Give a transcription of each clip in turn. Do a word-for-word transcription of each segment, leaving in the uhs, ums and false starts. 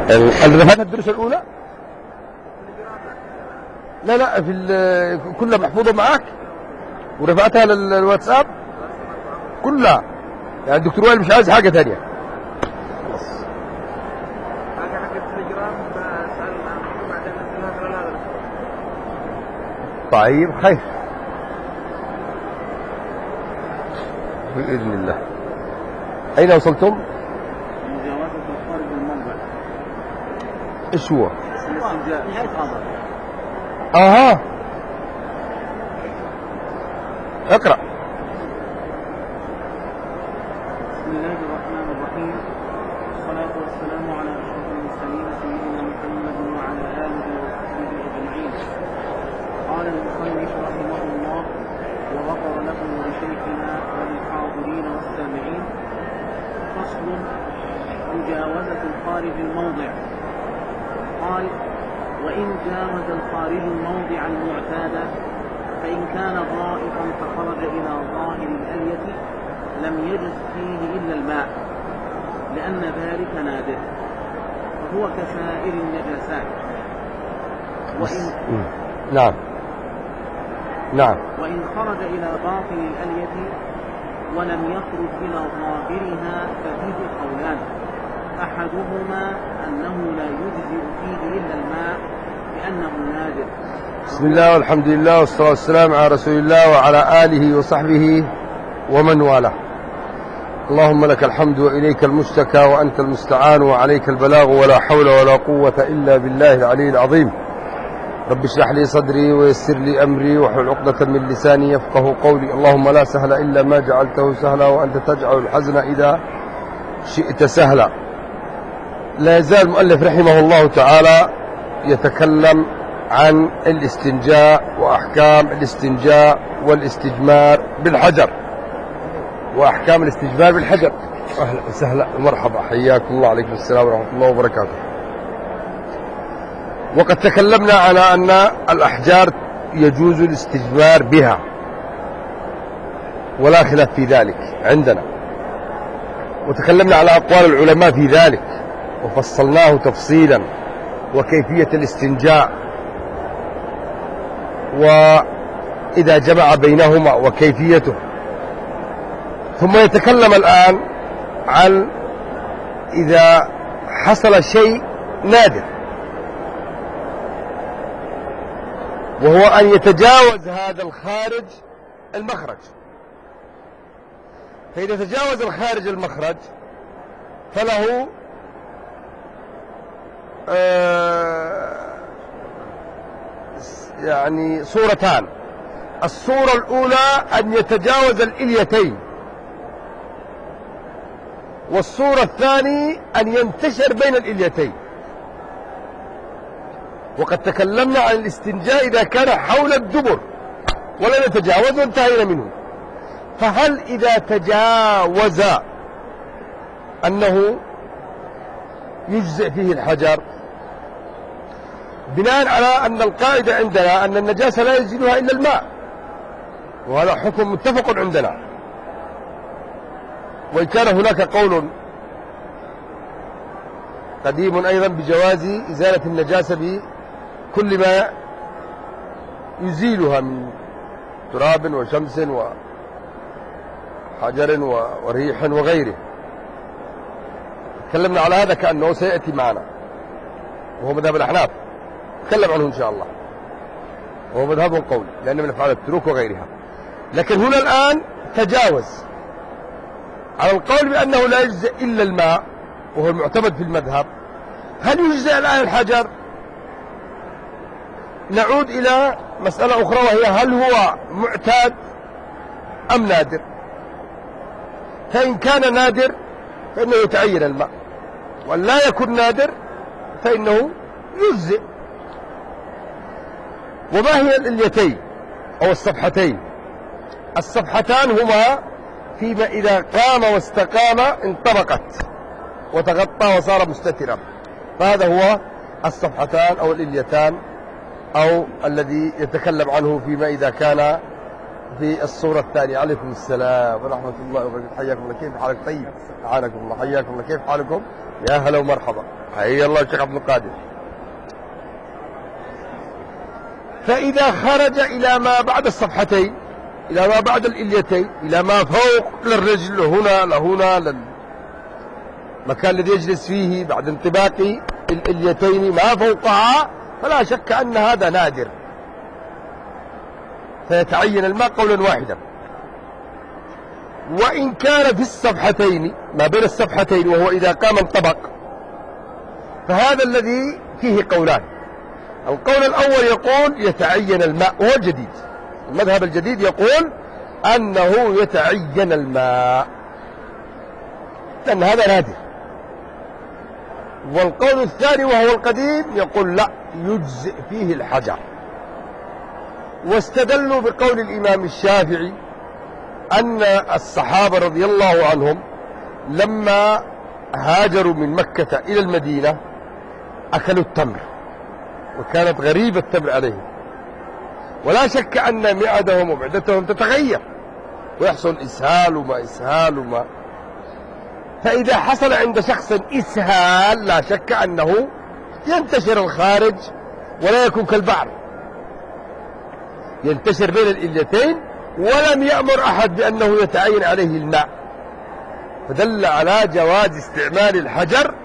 رفعتها الدروس الأولى؟ لا لا في كلها محفوظة معك ورفعتها للواتساب كلها، يعني الدكتور وائل مش عايز حاجة ثانية. طيب خير بإذن الله. أين وصلتم؟ مجاوزة الخارج الموضع. إيش هو؟ الاستنجاء نهاية خبر. أها اقرأ. بسم الله الرحمن الرحيم، والصلاة والسلام على أشرف المرسلين سيدنا محمد وعلى آله وصحبه أجمعين. قال المصنف رحمه الله وغفر له ولشيخنا وللحاضرين والسامعين. فصل: مجاوزة الخارج الموضع. قال: وإن جاوز الخارج الموضع المعتاد فإن كان ضائقا فخرج إلى ظاهر الألية لم يجز فيه إلا الماء، لأن ذلك نادر، فهو كسائر النجاسات. وإن نعم نعم وإن خرج إلى باطن الألية ولم يخرج إلى ظاهرها ففيه قولان: أحدهما أنه لا يجزئ فيه إلا الماء لأنه نادر. بسم الله والحمد لله والصلاة والسلام على رسول الله وعلى آله وصحبه ومن والاه. اللهم لك الحمد وإليك المشتكى وأنت المستعان وعليك البلاغ ولا حول ولا قوة إلا بالله العلي العظيم. رب اشرح لي صدري ويسر لي أمري واحلل عقدة من لساني يفقه قولي. اللهم لا سهل إلا ما جعلته سهلا وأنت تجعل الحزن إذا شئت سهلا. لا يزال المؤلف رحمه الله تعالى يتكلم عن الاستنجاء وأحكام الاستنجاء والاستجمار بالحجر وأحكام الاستجمار بالحجر. أهلا وسهلا ومرحبا، حياكم الله. عليكم السلام ورحمة الله وبركاته. وقد تكلمنا على أن الأحجار يجوز الاستجمار بها ولا خلاف في ذلك عندنا، وتكلمنا على أقوال العلماء في ذلك وفصلناه تفصيلا وكيفية الاستنجاء وإذا جمع بينهما وكيفيته. ثم يتكلم الآن عن إذا حصل شيء نادر، وهو أن يتجاوز هذا الخارج المخرج. فإذا تجاوز الخارج المخرج فله آه يعني صورتان. الصورة الأولى أن يتجاوز الإليتين، والصورة الثانية أن ينتشر بين الإليتين. وقد تكلمنا عن الاستنجاء إذا كان حول الدبر ولا نتجاوز وانتهينا منه. فهل إذا تجاوز أنه يجزئ فيه الحجر؟ بناء على أن القاعدة عندنا أن النجاسة لا يزيلها إلا الماء، وهذا حكم متفق عندنا. وإن كان هناك قول قديم أيضا بجواز إزالة النجاسة بكل ما يزيلها من تراب وشمس وحجر وريح وغيره. تكلمنا على هذا كأنه سيأتي معنا، وهو مذهب الأحناف، نتكلم عنه إن شاء الله، وهو مذهب قول لأن من أفعال التروك وغيرها. لكن هنا الآن تجاوز على القول بأنه لا يجزئ إلا الماء، وهو المعتمد في المذهب. هل يجزئ الآن الحجر؟ نعود إلى مسألة أخرى، وهي هل هو معتاد أم نادر؟ فإن كان نادر فإنه يتعين الماء، وأن لا يكون نادر فإنه يجزئ. وما هي الإليتين أو الصفحتين؟ الصفحتان هما فيما إذا قام واستقام انطبقت وتغطى وصار مستترا، فهذا هو الصفحتان أو الإليتان، أو الذي يتكلم عنه فيما إذا كان في الصورة الثانية. عليكم السلام ورحمة الله وبركاته. حياكم الله. كيف حالك؟ طيب حالكم الله. حياكم الله. كيف حالكم؟ يا هلا ومرحبا. حيا الله الشيخ عبد القادر. فإذا خرج إلى ما بعد الصفحتين، إلى ما بعد الإليتين، إلى ما فوق للرجل، هنا لهنا للمكان الذي يجلس فيه بعد انطباق الإليتين ما فوقها، فلا شك أن هذا نادر، فيتعين الماء قولا واحدا. وإن كان في الصفحتين، ما بين الصفحتين، وهو إذا قام انطبق، فهذا الذي فيه قولان. القول الأول يقول يتعين الماء، وهو الجديد. المذهب الجديد يقول أنه يتعين الماء، لأن هذا نادر. والقول الثاني وهو القديم يقول لا، يجزئ فيه الحجر. واستدلوا بقول الإمام الشافعي أن الصحابة رضي الله عنهم لما هاجروا من مكة إلى المدينة أكلوا التمر، وكانت غريبة التمر عليهم، ولا شك أن معدهم ومعدتهم تتغير ويحصل إسهال وما إسهال وما. فإذا حصل عند شخص إسهال لا شك أنه ينتشر الخارج ولا يكون كالبعر، ينتشر بين الإليتين، ولم يأمر أحد بأنه يتعين عليه الماء، فدل على جواز استعمال الحجر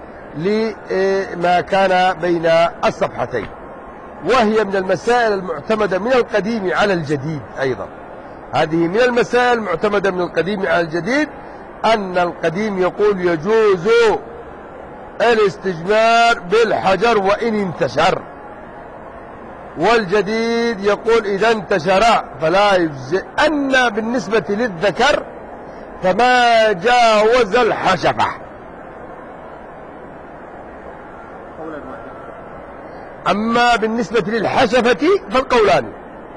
لما كان بين الصفحتين. وهي من المسائل المعتمدة من القديم على الجديد أيضا. هذه من المسائل المعتمدة من القديم على الجديد، أن القديم يقول يجوز الاستجمار بالحجر وإن انتشر، والجديد يقول إذا انتشر فلا يجزئ. أن بالنسبة للذكر فما جاوز الحشفة. أما بالنسبة للحشفة فالقولان،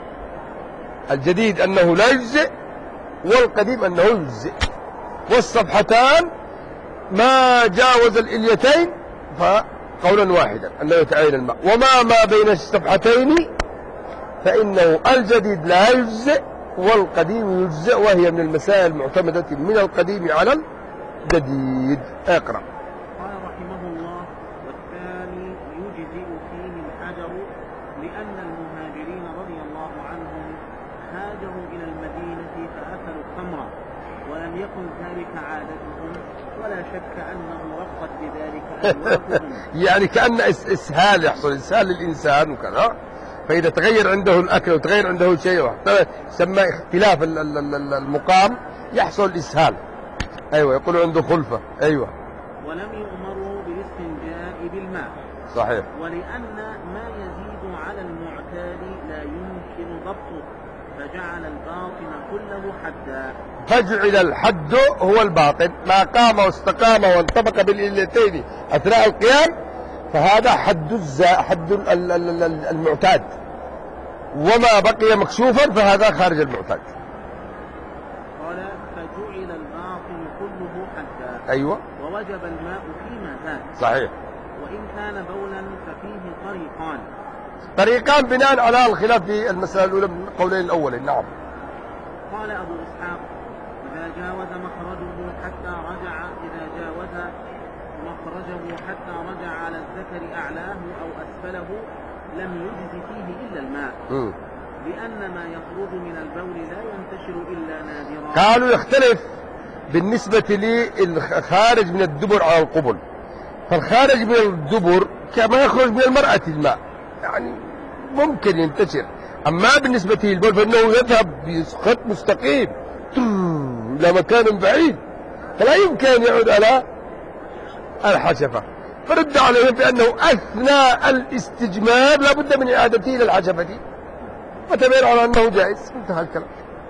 الجديد أنه لا يجزئ، والقديم أنه يجزئ. والصفحتان ما جاوز الإليتين فقولا واحدا أنه يتعين الماء. وما ما بين الصفحتين فإنه الجديد لا يجزئ والقديم يجزئ، وهي من المسائل المعتمدة من القديم على الجديد. اقرأ. قال رحمه الله: والثاني يجزئ فيه الحجر، لأن المهاجرين رضي الله عنهم هاجروا إلى المدينة فأكلوا التمر، ولم يكن ذلك عادتهم، ولا شك أنه رقت بذلك أنوافهم. يعني كأن إسهال يحصل، إسهال للإنسان وكذا، فإذا تغير عنده الأكل وتغير عنده شيء يسمى اختلاف المقام يحصل إسهال. أيوة، يقول عنده خلفة. أيوة. ولم يؤمروا بالاستنجاء بالماء. صحيح. ولأن ما يزيد على المعتاد لا يمكن ضبطه، فجعل الباطن كله حدا. فجعل الحد هو الباطن، ما قام واستقام وانطبق بالإلتين أثناء القيام فهذا حد الزا حد المعتاد، وما بقي مكشوفا فهذا خارج المعتاد. قال: فجعل الباطن كله حدا. أيوة. ووجب الماء فيما زاد. صحيح. وإن كان بولا ففيه طريقان. طريقان بناء على الخلاف في المسألة الأولى من القولين الأولين. نعم. قال أبو إسحاق: إذا جاوز مخرجه حتى رجع إذا جاوز مخرجه حتى رجع على الذكر أعلاه أو أسفله لم يجز فيه إلا الماء، م. لأن ما يخرج من البول لا ينتشر إلا نادرا. قالوا يختلف بالنسبة للخارج من الدبر على القبل، فالخارج من الدبر كما يخرج من المرأة الماء، يعني ممكن ينتشر. أما بالنسبة للبول فإنه يذهب بخط مستقيم إلى مكان بعيد، فلا يمكن أن يعود على الحشفة. فرد عليهم بأنه أثناء الاستجمار لا بد من إعادته إلى الحشفة، وتبين على أنه جائز. انتهى الكلام.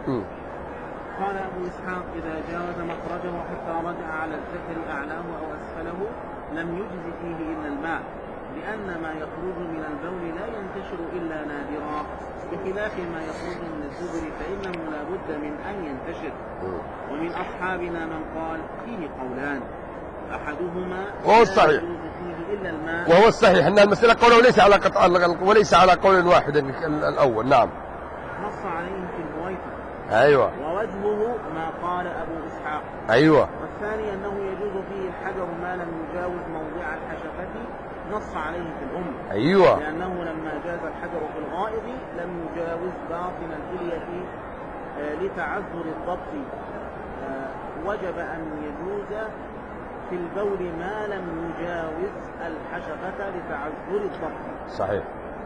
قال أبو إسحاق: إذا جاوز مخرجه حتى رجع على الذكر أعلاه أو أسفله لم يجز فيه إلا الماء، لأن ما يخرج من البول لا ينتشر إلا نادرا، بخلاف ما يخرج من الدبر فإنه لا بد من أن ينتشر. ومن أصحابنا من قال فيه قولان، أحدهما وهو الصحيح، لا يجوز فيه إلا الماء، وهو الصحيح أن المسألة قوله وليس على قطع وليس على قول واحد الأول. نعم. نص عليهم في البويطة أيوة. ووجهه ما قال أبو إسحاق. أيوة. والثاني أنه يجوز فيه الحجر ما لم يجاوز موضع الحشفة، نص عليه في الأم. أيوة. لأنه لما جاز الحجر في الغائط لم يجاوز باطن الكلية لتعذر الضبط، وجب أن يجوز في البول ما لم يجاوز الحشفة لتعذر الضبط. صحيح.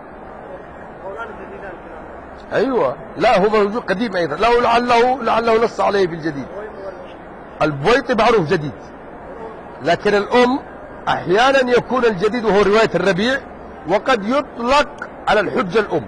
أيوة. لا هو موجود قديم أيضا، لا لعله لعله نص عليه بالجديد. البويط معروف جديد، لكن الأم أحيانا يكون الجديد وهو رواية الربيع، وقد يطلق على الحجة الأم.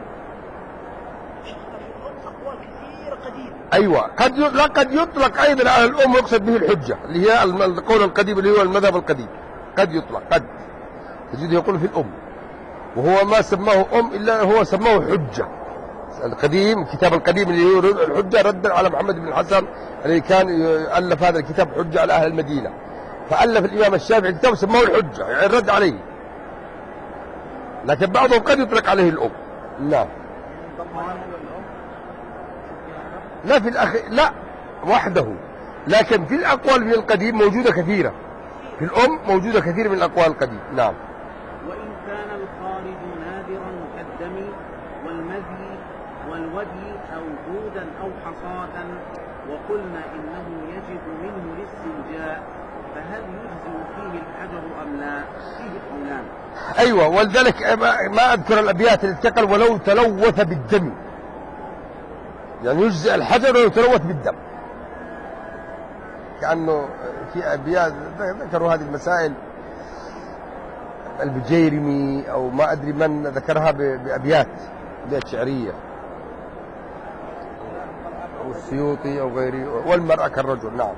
أيوة. قد لا قد يطلق أيضا على الأم ويقصد به الحجة اللي هي القول القديم اللي هو المذهب القديم. قد يطلق، قد تجد يقول في الأم، وهو ما سماه أم إلا هو سماه حجة. القديم الكتاب القديم اللي هو الحجة ردا على محمد بن الحسن الذي كان ألف هذا الكتاب حجة على أهل المدينة، فألف الإمام الشافعي كتاب سماه الحجة يعني الرد عليه، لكن بعضهم قد يطلق عليه الأم. لا لا في الأخ لا وحده، لكن في الأقوال من القديم موجودة كثيرة، في الأم موجودة كثير من الأقوال القديم. نعم. وإن كان الخارج نادرا كالدم والمذي والودي أو دودا أو حصاة، وقلنا إنه يجب منه الاستنجاء، فهل يجزئ فيه الحجر أم لا؟ فيه قولان. أيوة. ولذلك ما أذكر الأبيات اللي تقل ولو تلوث بالدم، يعني يجزئ الحجر ولو تلوث بالدم، كأنه في أبيات ذكروا هذه المسائل البجيرمي أو ما أدري من ذكرها بأبيات أبيات شعرية، أو السيوطي أو غيره، والمرأة كالرجل. نعم.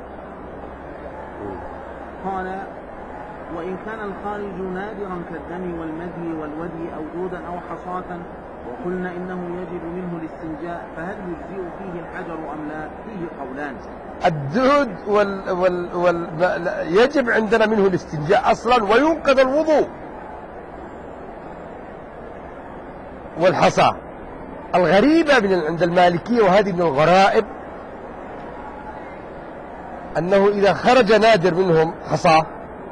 قال: وإن كان الخارج نادرا كالدم والمذي والودي أو دودا أو حصاة، وقلنا إنه يجب منه الاستنجاء، فهل يجزئ فيه الحجر أم لا؟ فيه قولان. الدود وال... وال... وال... يجب عندنا منه الاستنجاء أصلا، وينقض الوضوء. والحصى الغريبة من عند المالكية، وهذه من الغرائب، أنه إذا خرج نادر منهم حصى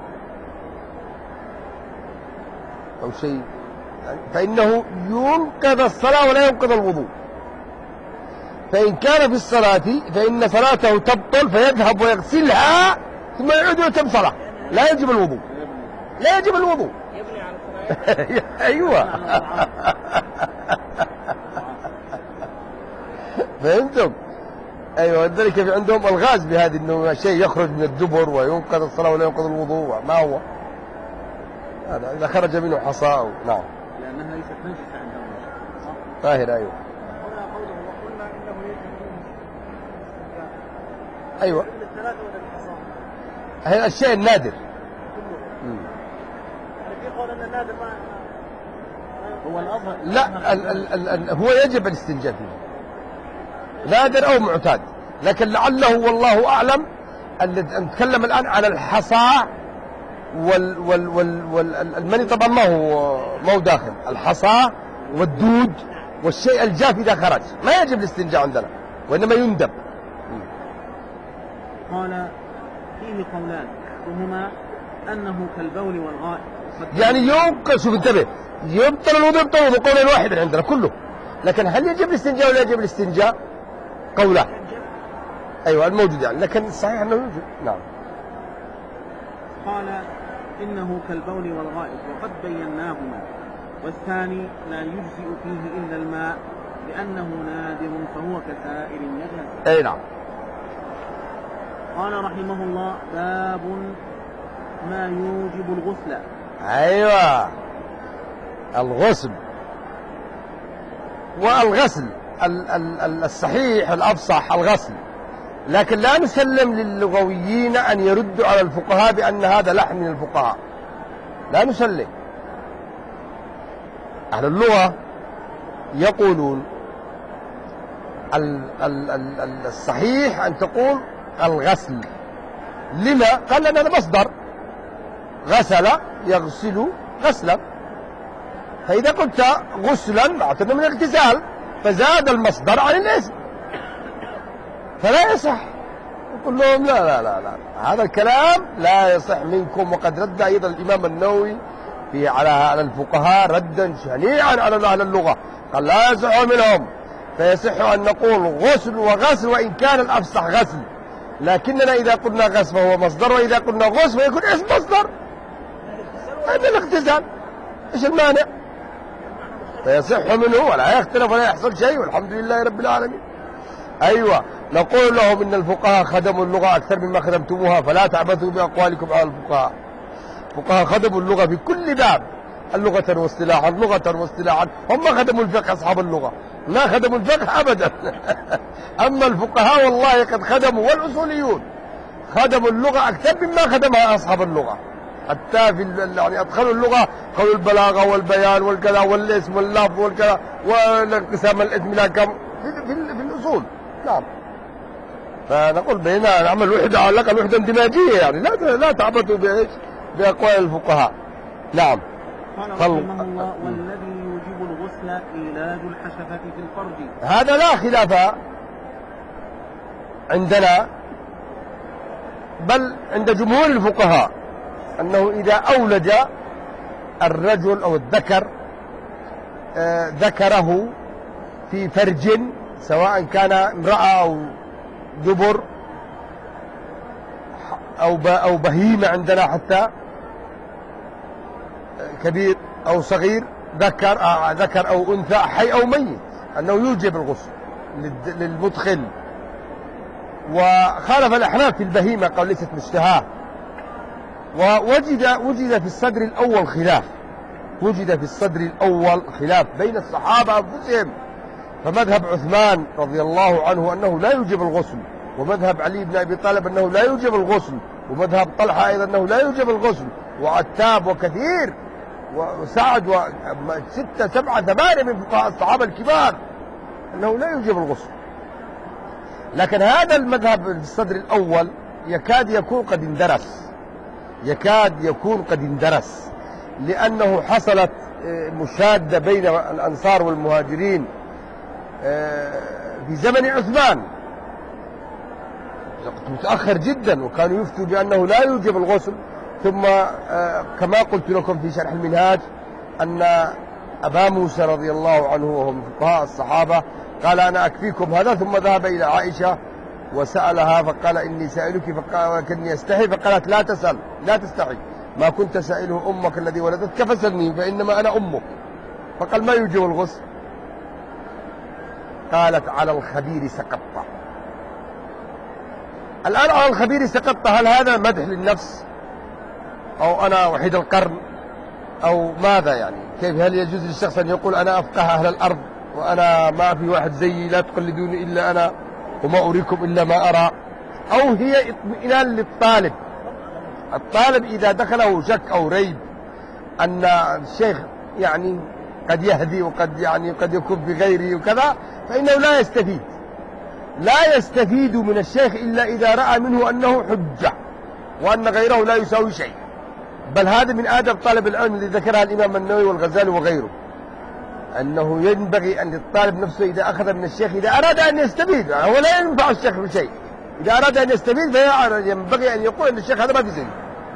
أو شيء فإنه ينقض الصلاة ولا ينقض الوضوء. فإن كان في الصلاة فإن صلاته تبطل، فيذهب ويغسلها ثم يعود ويتم صلاة، لا يجب الوضوء، لا يجب الوضوء. أيوة. فهمتم؟ أيوة. ذلك في عندهم الغاز بهذه، إنه شيء يخرج من الدبر وينقض الصلاة ولا ينقض الوضوء. ما هو هذا إذا خرج منه حصاء؟ نعم. لأنها ليست نجسة عندهم. طاهرة. أيوة. هنا قوله وقلنا إنه يجب منه. أيوة. الثلاثة ولا الحصاء؟ هذا الشيء النادر. يعني في قول أن النادر ما هو الأظهر. لا ال ال ال هو يجب الاستنجاء فيه، نادر أو معتاد، لكن لعله والله أعلم. نتكلم الآن على الحصى وال وال وال والمني طبعا ما هو ما هو داخل الحصى والدود والشيء الجاف إذا خرج ما يجب الاستنجاء عندنا، وإنما يندب. قال: فيه قولان، احدهما أنه كالبول والغائط. يعني ينقص، شوف انتبه، يبطل الوضوء يبطل الوضوء، قولين واحد عندنا كله، لكن هل يجب الاستنجاء ولا يجب الاستنجاء؟ قولان. أيوة الموجود يعني، لكن الصحيح أنه يوجد. نعم. قال: إنه كالبول والغائط وقد بيناهما، والثاني لا يجزئ فيه إلا الماء لأنه نادر فهو كسائر النجاسة. أي نعم. قال رحمه الله: باب ما يوجب الغسل. أيوة. الغسل والغسل الصحيح الأفصح الغسل، لكن لا نسلم للغويين أن يردوا على الفقهاء بأن هذا لحن من الفقهاء، لا نسلم. أهل اللغة يقولون الصحيح أن تقول الغسل. لما؟ قال لنا هذا مصدر، غسل يغسل غسلا، فإذا قلت غسلا اعتبر من الاغتسال، فزاد المصدر عن الاسم. فلا يصح. يقول لهم لا لا لا لا هذا الكلام لا يصح منكم. وقد رد أيضا الإمام النووي في على على الفقهاء ردا شنيعا على أهل اللغة، قال لا يصح منهم، فيصح أن نقول غسل وغسل وإن كان الأفصح غسل، لكننا إذا قلنا غسل فهو مصدر، وإذا قلنا غسل فيكون اسم مصدر. هذا الاغتسال إيش المانع؟ فيصح منه ولا يختلف ولا يحصل شيء والحمد لله رب العالمين. أيوة، نقول لهم إن الفقهاء خدموا اللغة أكثر مما خدمتموها، فلا تعبثوا بأقوالكم على الفقهاء. الفقهاء خدموا اللغة في كل باب، اللغة واصطلاحا، لغة واصطلاحا. هم خدموا الفقه أصحاب اللغة، لا خدموا الفقه أبدا. أما الفقهاء والله قد خدموا، والأصوليون خدموا اللغة أكثر مما خدمها أصحاب اللغة. حتى في يعني أدخلوا اللغة قالوا البلاغة والبيان والكذا والاسم واللفظ والكذا والانقسام الاسم إلى كم في, في, في الأصول. نعم. فنقول بيننا نعمل وحدة على الأقل وحدة اندماجية، يعني لا لا تعبثوا بإيش بأقوال الفقهاء. نعم. قال رحمه الله: والذي يوجب الغسل إيلاد الحشفة في الفرج. هذا لا خلاف عندنا، بل عند جمهور الفقهاء أنه إذا أولج الرجل أو الذكر آه ذكره في فرج، سواء كان امرأة أو دبر أو أو بهيمة عندنا حتى كبير أو صغير، ذكر آه ذكر أو أنثى، حي أو ميت، أنه يوجب الغسل للمدخل. وخالف الأحناف في البهيمة قال ليست مشتهاة. ووجد وجد في الصدر الأول خلاف، وجد في الصدر الأول خلاف بين الصحابة أنفسهم، فمذهب عثمان رضي الله عنه أنه لا يوجب الغسل، ومذهب علي بن أبي طالب أنه لا يوجب الغسل، ومذهب طلحة أيضا أنه لا يوجب الغسل، وعتاب وكثير وسعد وستة سبعة ثمانية من فقهاء الصحابة الكبار أنه لا يوجب الغسل. لكن هذا المذهب في الصدر الأول يكاد يكون قد اندرس، يكاد يكون قد اندرس، لأنه حصلت مشادة بين الأنصار والمهاجرين في زمن عثمان متأخر جدا، وكانوا يفتوا بأنه لا يوجب الغسل. ثم كما قلت لكم في شرح المنهاج أن أبا موسى رضي الله عنه وهو من فقهاء الصحابة قال أنا أكفيكم هذا، ثم ذهب إلى عائشة وسألها فقال إني سائلك، فقال كني أستحي، فقالت لا تسأل لا تستحي، ما كنت سائله أمك الذي ولدتك فسلني فإنما أنا أمك. فقال ما يوجب الغسل؟ قالت على الخبير سقط. الآن على الخبير سقط، هل هذا مدح للنفس أو أنا وحيد القرن أو ماذا؟ يعني كيف هل يجوز للشخص أن يقول أنا أفقه أهل الأرض وأنا ما في واحد زيي لا تقلدوني إلا أنا وما أريكم إلا ما أرى؟ أو هي اطمئنان للطالب؟ الطالب إذا دخله شك أو ريب أن الشيخ يعني قد يهدي وقد يعني قد يكون بغيره وكذا، فإنه لا يستفيد، لا يستفيد من الشيخ إلا إذا رأى منه أنه حجة وأن غيره لا يساوي شيء. بل هذا من آداب طالب العلم الذي ذكرها الإمام النووي والغزالي وغيره، أنه ينبغي أن الطالب نفسه إذا أخذ من الشيخ إذا أراد أن يستفيد، هو لا ينفع الشيخ بشيء، إذا أراد أن يستفيد فينبغي أن يقول أن الشيخ هذا ما في زيه،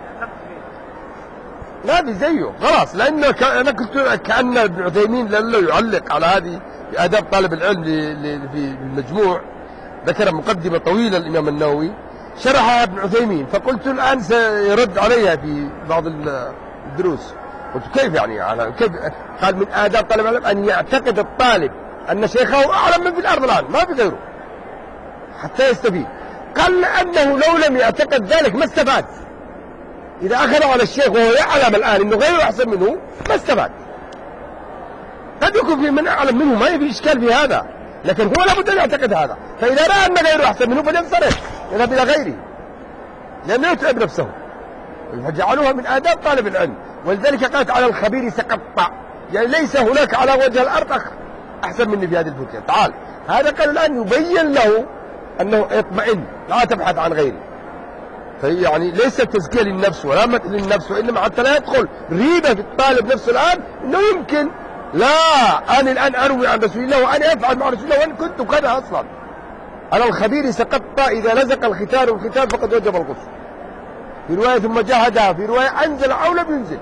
ما في زيه خلاص. لأن أنا كنت كأن ابن عثيمين لأنه يعلق على هذه آداب طالب العلم في المجموع، ذكر مقدمة طويلة الإمام النووي شرحها ابن عثيمين، فقلت الآن سيرد عليها في بعض الدروس. قلت كيف يعني على كيف؟ قال من آداب طالب العلم أن يعتقد الطالب أن شيخه أعلم من في الأرض الآن ما في غيره حتى يستفيد. قال لأنه لو لم يعتقد ذلك ما استفاد، إذا أخذ على الشيخ وهو يعلم الآن أنه غيره أحسن منه ما استفاد. قد يكون في من أعلم منه ما في إشكال في هذا، لكن هو لابد أن يعتقد هذا، فإذا رأى أن غيره أحسن منه فلينصرف يذهب إلى غيره لأنه يتعب نفسه. فجعلوها من آداب طالب العلم، ولذلك قالت على الخبير سقط، يعني ليس هناك على وجه الأرض أحسن مني في هذه الفتية، تعال. هذا قال الآن يبين له أنه يطمئن لا تبحث عن غيره، يعني ليس تزكية للنفس ولا مدح للنفس، وإنما حتى لا يدخل ريبة في الطالب نفسه الآن أنه يمكن لا أنا الآن أروي عن رسول الله وأنا أفعل مع رسول الله وأن كنت كذا أصلا. على الخبير سقطت إذا لزق الختان والختان فقد وجب الغسل. في رواية ثم جاهدها، في رواية أنزل أو لم ينزل.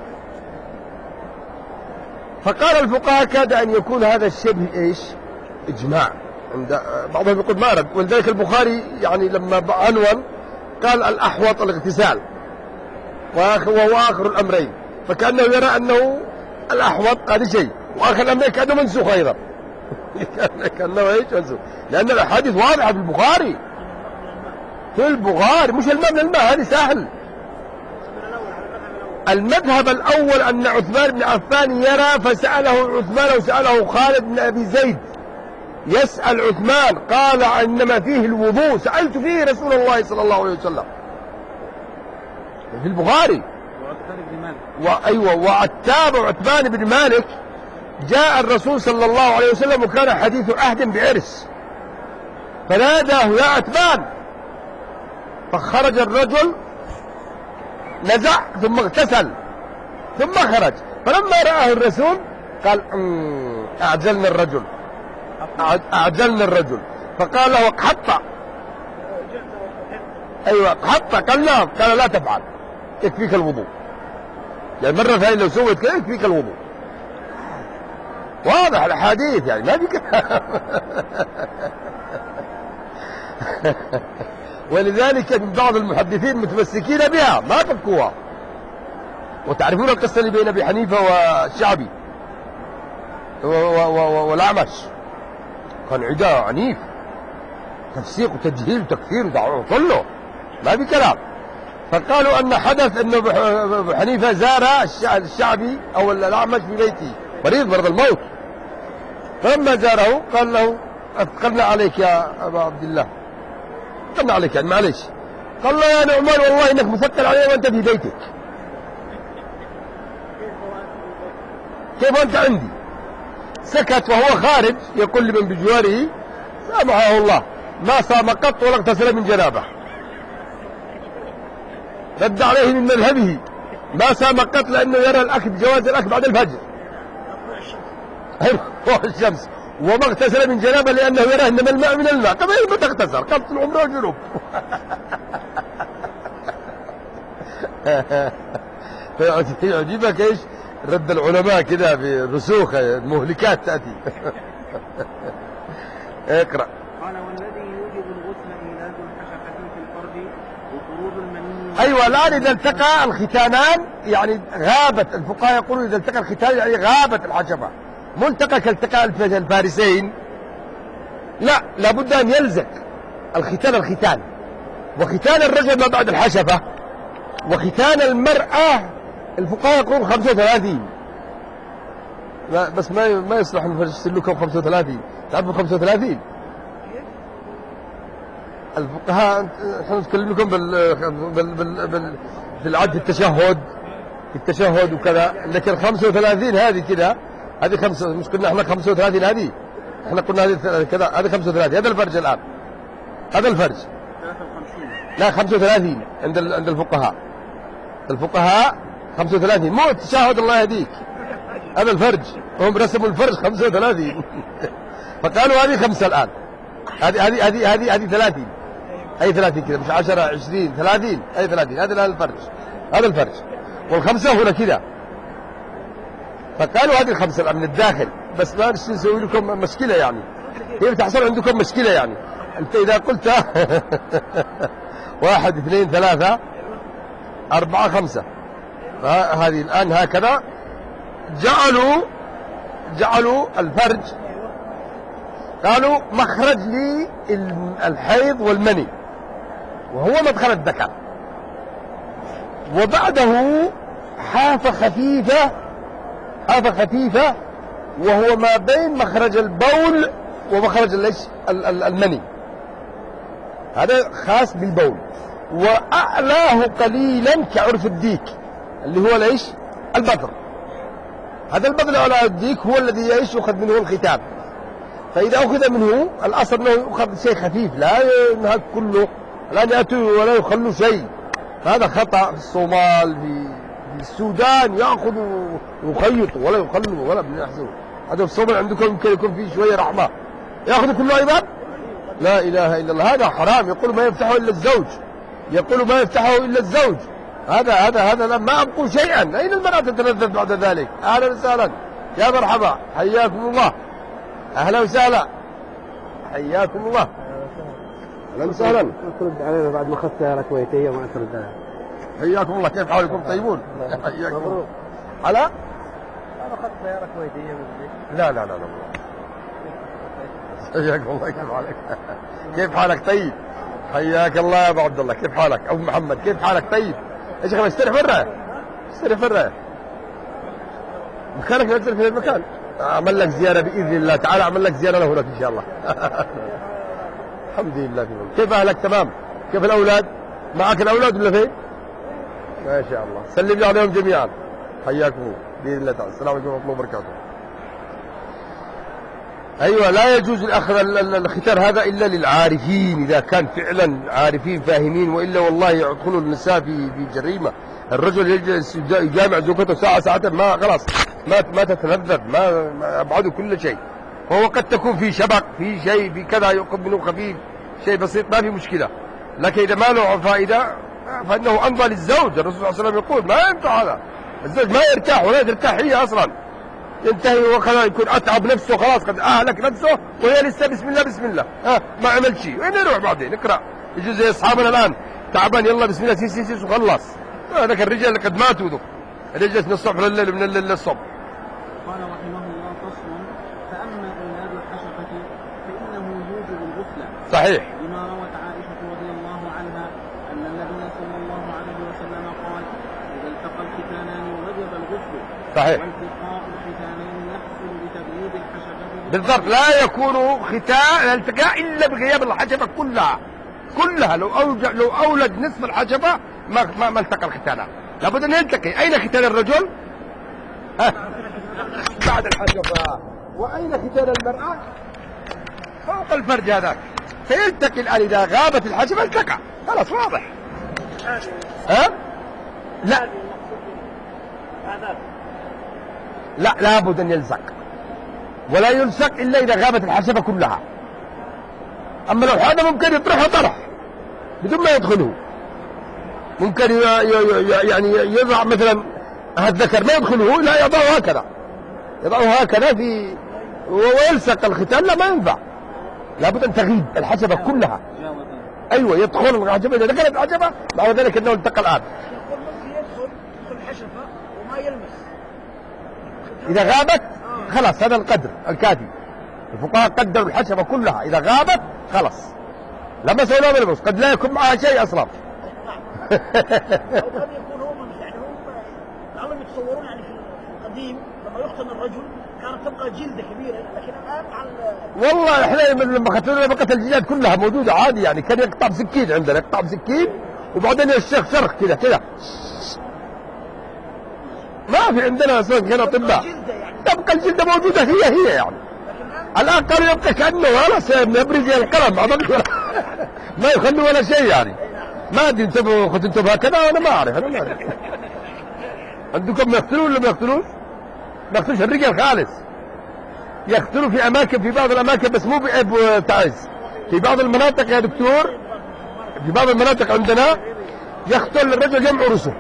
فقال الفقهاء كاد أن يكون هذا الشبه إيش؟ إجماع. عند بعضهم يقول ما رد، ولذلك البخاري يعني لما عنون قال الأحوط الاغتسال وهو آخر الأمرين، فكأنه يرى أنه الأحوط هذا شيء، وآخر الأمرين كأنه منسوخ أيضا. كأنه إيش منسوخ، لأن الأحاديث واضحة في البخاري، في البخاري مش الماء من الماء، هذه سهل. المذهب الأول أن عثمان بن عفان يرى، فسأله عثمان وسأله خالد بن أبي زيد، يسأل عثمان قال إنما فيه الوضوء، سألت فيه رسول الله صلى الله عليه وسلم في البخاري. وأيوة وعتاب عثمان بن مالك جاء الرسول صلى الله عليه وسلم وكان حديث عهد بعرس، فناداه يا عتبان، فخرج الرجل نزع ثم اغتسل ثم خرج، فلما رآه الرسول قال أعجلنا الرجل أعجلنا الرجل فقال له حط. أيوة حط، قال نعم، قال لا تفعل يكفيك الوضوء، يعني مرة ثانية لو سويت كذا يكفيك الوضوء. واضح الأحاديث يعني ما في كلام. ولذلك من بعض المحدثين متمسكين بها ما فكوها. وتعرفون القصة اللي بين أبي حنيفة والشعبي والأعمش، كان عداء عنيف، تفسيق وتجهيل وتكفير ودعوة كله ما في كلام. فقالوا أن حدث أن أبو حنيفة زار الشعبي أو الأعمش في بيته مريض مرض الموت، فلما زاره قال له أثقلنا عليك يا أبا عبد الله، أثقلنا عليك يعني معليش. قال له يا نعمان والله إنك مثقل علي وأنت في بيتك، كيف أنت عندي؟ سكت وهو خارج يقول لمن بجواره سامحه الله ما صام قط ولا اغتسل من جنابه. رد عليه من مذهبه ما صام قط لأنه يرى الأكل جواز الأكل بعد الفجر روح الشمس، وما اغتسل من جنابه لأنه يرى إنما الماء من الماء. طب ما تغتسل قبل العمره والجنوب. فيعجبك ايش رد العلماء كذا في رسوخ مهلكات تأتي. اقرأ. قال والذي يوجب الغسل إيلاد الحشفة في الفرج وخروج المني. أيوة الآن إذا التقى الختانان يعني غابت، الفقهاء يقولون إذا التقى الختان يعني غابت الحشفة، ملتقى كالتقاء الفارسين، لا لابد أن يلزق الختان الختان، وختان الرجل ما بعد الحشفة، وختان المرأة الفقهاء يقولون خمسة وثلاثين، بس ما ما يصلح نفسر لكم خمسة وثلاثين. تعرفوا خمسة وثلاثين الفقهاء احنا نتكلم لكم بال بال بال, بال... في العد التشهد في التشهد وكذا، لكن خمسة وثلاثين هذه كذا، هذه خمسة، مش قلنا احنا خمسة وثلاثين هذه، احنا قلنا هذه كذا، هذه خمسة وثلاثين، هذا الفرج الآن، هذا الفرج لا خمسة وثلاثين عند عند الفقهاء، الفقهاء خمسة وثلاثين مو التشهد الله يهديك، هذا الفرج، هم رسموا الفرج خمسة وثلاثين. فقالوا هذه خمسة الآن، هذه هذه هذه هذه هذه ثلاثين، أي ثلاثين كذا، مش عشرة عشرين ثلاثين، أي ثلاثين، هذا الآن الفرج، هذا الفرج، والخمسة هنا كذا. فقالوا هذه الخمسة الآن من الداخل، بس ما نسوي لكم مشكلة يعني، هي بتحصل عندكم مشكلة يعني، أنت إذا قلت واحد اثنين ثلاثة أربعة خمسة، هذه الآن هكذا جعلوا جعلوا الفرج، قالوا مخرج للحيض والمني وهو مدخل الذكر، وبعده حافة خفيفة حافة خفيفة وهو ما بين مخرج البول ومخرج المني، هذا خاص بالبول، وأعلاه قليلا كعرف الديك اللي هو ليش البطر، هذا البطر على الديك هو الذي يعيش يأخذ منه الختان، فإذا أخذ منه الأصل أنه يأخذ شيء خفيف لا ينهك كله، لا يأتوا ولا يخلوا شيء، هذا خطأ في الصومال في السودان يأخذ ويخيط ولا يخلوا ولا بنحسوا، هذا في الصومال عندكم يمكن يكون فيه شوية رحمة، يأخذ كله أيضا لا إله إلا الله. هذا حرام. يقول ما يفتحه إلا الزوج، يقول ما يفتحه إلا الزوج. هذا هذا هذا ما أبقوا شيئا. أين المرأة تتلذذ بعد ذلك؟ أهلا وسهلا، يا مرحبا، حياكم الله، أهلا وسهلا، حياكم الله، أهلا وسهلا. ما ترد علينا بعد ما أخذت سيارة كويتية وما ترد علينا. حياكم الله، كيف حالكم؟ طيبون؟ حياكم الله. على؟ أنا أخذت سيارة كويتية من البيت. لا لا لا لا. حياكم الله، كيف حالك؟ كيف حالك؟ طيب. حياك الله يا أبو عبد الله، كيف حالك؟ أبو محمد كيف حالك؟ طيب. إيش خبر؟ استرح برا. استرح برا. مكانك نزل في المكان. أعمل لك زيارة بإذن الله تعالى، أعمل لك زيارة له هناك إن شاء الله. الحمد لله. كيف أهلك؟ تمام؟ كيف الأولاد؟ معك الأولاد ولا فين؟ ما شاء الله. سلم لي عليهم جميعا. حياكم بإذن الله تعالى. السلام عليكم ورحمة الله وبركاته. أيوة، لا يجوز الأخذ الختان هذا إلا للعارفين، إذا كان فعلا عارفين فاهمين، وإلا والله يدخل النساء في في جريمة. الرجل يجلس يجامع زوجته ساعة ساعتين، ما خلاص ما ما تتلذذ، ما, ما أبعده كل شيء. وهو قد تكون في شبق، في شيء، في كذا يؤخذ منه خفيف، شيء بسيط، ما في مشكلة. لكن إذا ما له فائدة فإنه أمضى للزوج. الرسول صلى الله عليه وسلم يقول ما ينفع هذا. الزوج ما يرتاح ولا ترتاح هي أصلا، ينتهي وخلاص، يكون أتعب نفسه خلاص، قد أهلك نفسه وهي لسه بسم الله بسم الله، ها ما عمل شيء، وين يروح بعدين؟ اقرأ، يجوز زي أصحابنا الآن تعبان، يلا بسم الله سيس سيس وخلص. هذاك الرجال اللي قد ماتوا ذوك، الرجال من الصبح لليل ومن الليل للصبح. قال رحمه الله: فصل: فأما إيلاد الحشفة فإنه يوجب الغسل. صحيح. لما روت عائشة رضي الله عنها أن النبي صلى الله عليه وسلم قال: إذا التقى الختانان وجب الغسل. صحيح. والتقاء الختانين يحصل بتبييض الحشفة. بالضبط، لا يكون ختان الالتقاء إلا بغياب الحشفة كلها كلها. لو أوجد لو أولد نصف الحشفة ما ما, ما التقى الختانان، لابد أن يلتقي. أين ختان الرجل؟ ها؟ بعد الحشفة. وأين ختان المرأة؟ فوق الفرج هذاك. فيلتقي الآن، إذا غابت الحشفة التقى، خلاص واضح. ها؟ لا لا، لابد أن يلزق، ولا يلصق إلا إذا غابت الحشفة كلها. أما لو هذا ممكن يطرحه طرح بدون ما يدخله، ممكن يعني يضع مثلا الذكر ما يدخله، لا يضعه هكذا، يضعه هكذا في ويلصق الختان، لا ما ينفع. لابد أن تغيب الحشفة كلها. أيوة، يدخل الحشفة، إذا دخلت الحشفة معنى ذلك أنه التقى الآن. يقول ممكن يدخل في الحشفة وما يلمس. إذا غابت خلاص، هذا القدر الكافي. الفقهاء قدروا الحشفة كلها، إذا غابت خلاص لمسه ولا ملمس، قد لا يكون معها شيء أصلا. أو قد يكون هو يعني هم لعلهم يتصورون يعني في القديم لما يختن الرجل كانت تبقى جلدة كبيرة، لكن الآن مع والله احنا لما ختنا بقت الجلاد كلها موجودة عادي، يعني كان يقطع بسكين، عندنا يقطع بسكين وبعدين يشخ شرخ كذا كذا. ما في عندنا اصلا كان اطباء، تبقى الجلده موجوده هي هي يعني. الان قالوا يبقى كانه خلاص نبرز القلم ما يخلوا ولا شيء يعني. ما ادري انتم ختنتم هكذا، انا ما اعرف، انا ما اعرف. عندكم يقتلون ولا ما يقتلون؟ ما يقتلوش الرجال خالص، يقتلوا في اماكن، في بعض الاماكن، بس مو بتعز. في بعض المناطق يا دكتور، في بعض المناطق عندنا يقتل الرجل يوم عرسه،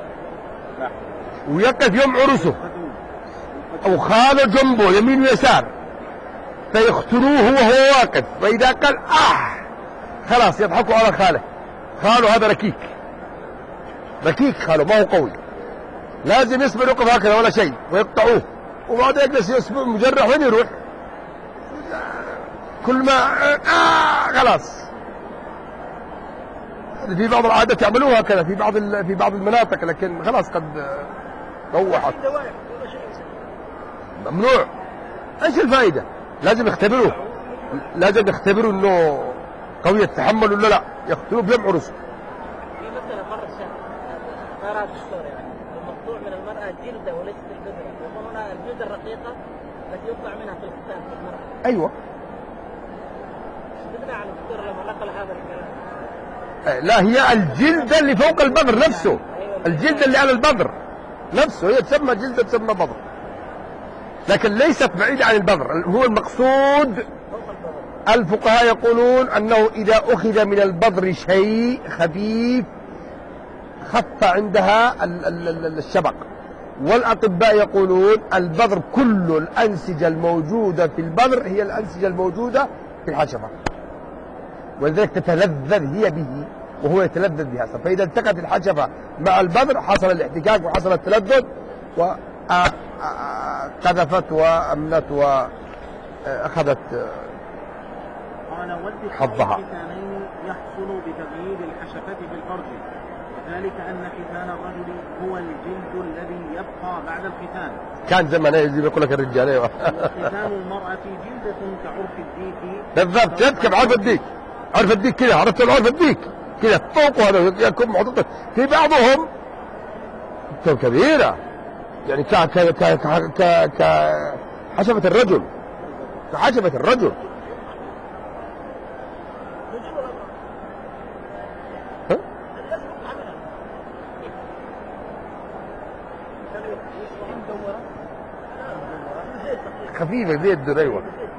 ويقف يوم عرسه، او خاله جنبه يمين ويسار، فيقتلوه وهو واقف، فاذا قال اه خلاص يضحكوا على خاله. خاله هذا ركيك، ركيك خاله، ما هو قوي، لازم يصبر يوقف هكذا ولا شيء، ويقطعوه، وبعدين يجلس يصبر مجرح، وين يروح؟ كل ما آه خلاص. في بعض العادات يعملوها كذا في بعض في بعض المناطق، لكن خلاص قد روحت. ممنوع. ايش الفائدة؟ لازم يختبروه، لازم يختبروا انه قوي التحمل ولا لا، يقتلوه بيوم عرسه. في مثلا مرة صارت الصورة يعني المقطوع من المرأة جلدة وليست البذرة، يقول هنا الجلدة الرقيقة التي يقطع منها في الختان في المرأة. ايوه. بدنا عن الدكتور لما نقل هذا الكلام. لا، هي الجلدة اللي فوق البذر نفسه، الجلدة اللي على البذر نفسه هي تسمى جلدة، تسمى بذر، لكن ليست بعيدة عن البذر. هو المقصود الفقهاء يقولون أنه إذا أخذ من البضر شيء خفيف خف عندها الشبق. والأطباء يقولون البضر كل الأنسجة الموجودة في البضر هي الأنسجة الموجودة في الحشفة، ولذلك تتلذذ هي به وهو يتلذذ بها. فإذا التقت الحشفة مع البضر حصل الاحتكاك وحصل التلذذ وقذفت وأمنت وأخذت حظها. الختانين يحصل بتغيير الحشفة في الفرج، وذلك أن ختان الرجل هو الجلد الذي يبقى بعد الختان. كان زمان يجي يقول لك الرجال ايوه. ختان المرأة جلدة كعرف الديك. بالضبط، تركب عرف الديك، عرف الديك كذا، عرفت العرف الديك كذا فوق، هذا يكون محطوط في بعضهم كبيرة يعني ك ك ك ك كحشفة الرجل، كحشفة الرجل. خفيفة زي الدر. ايوه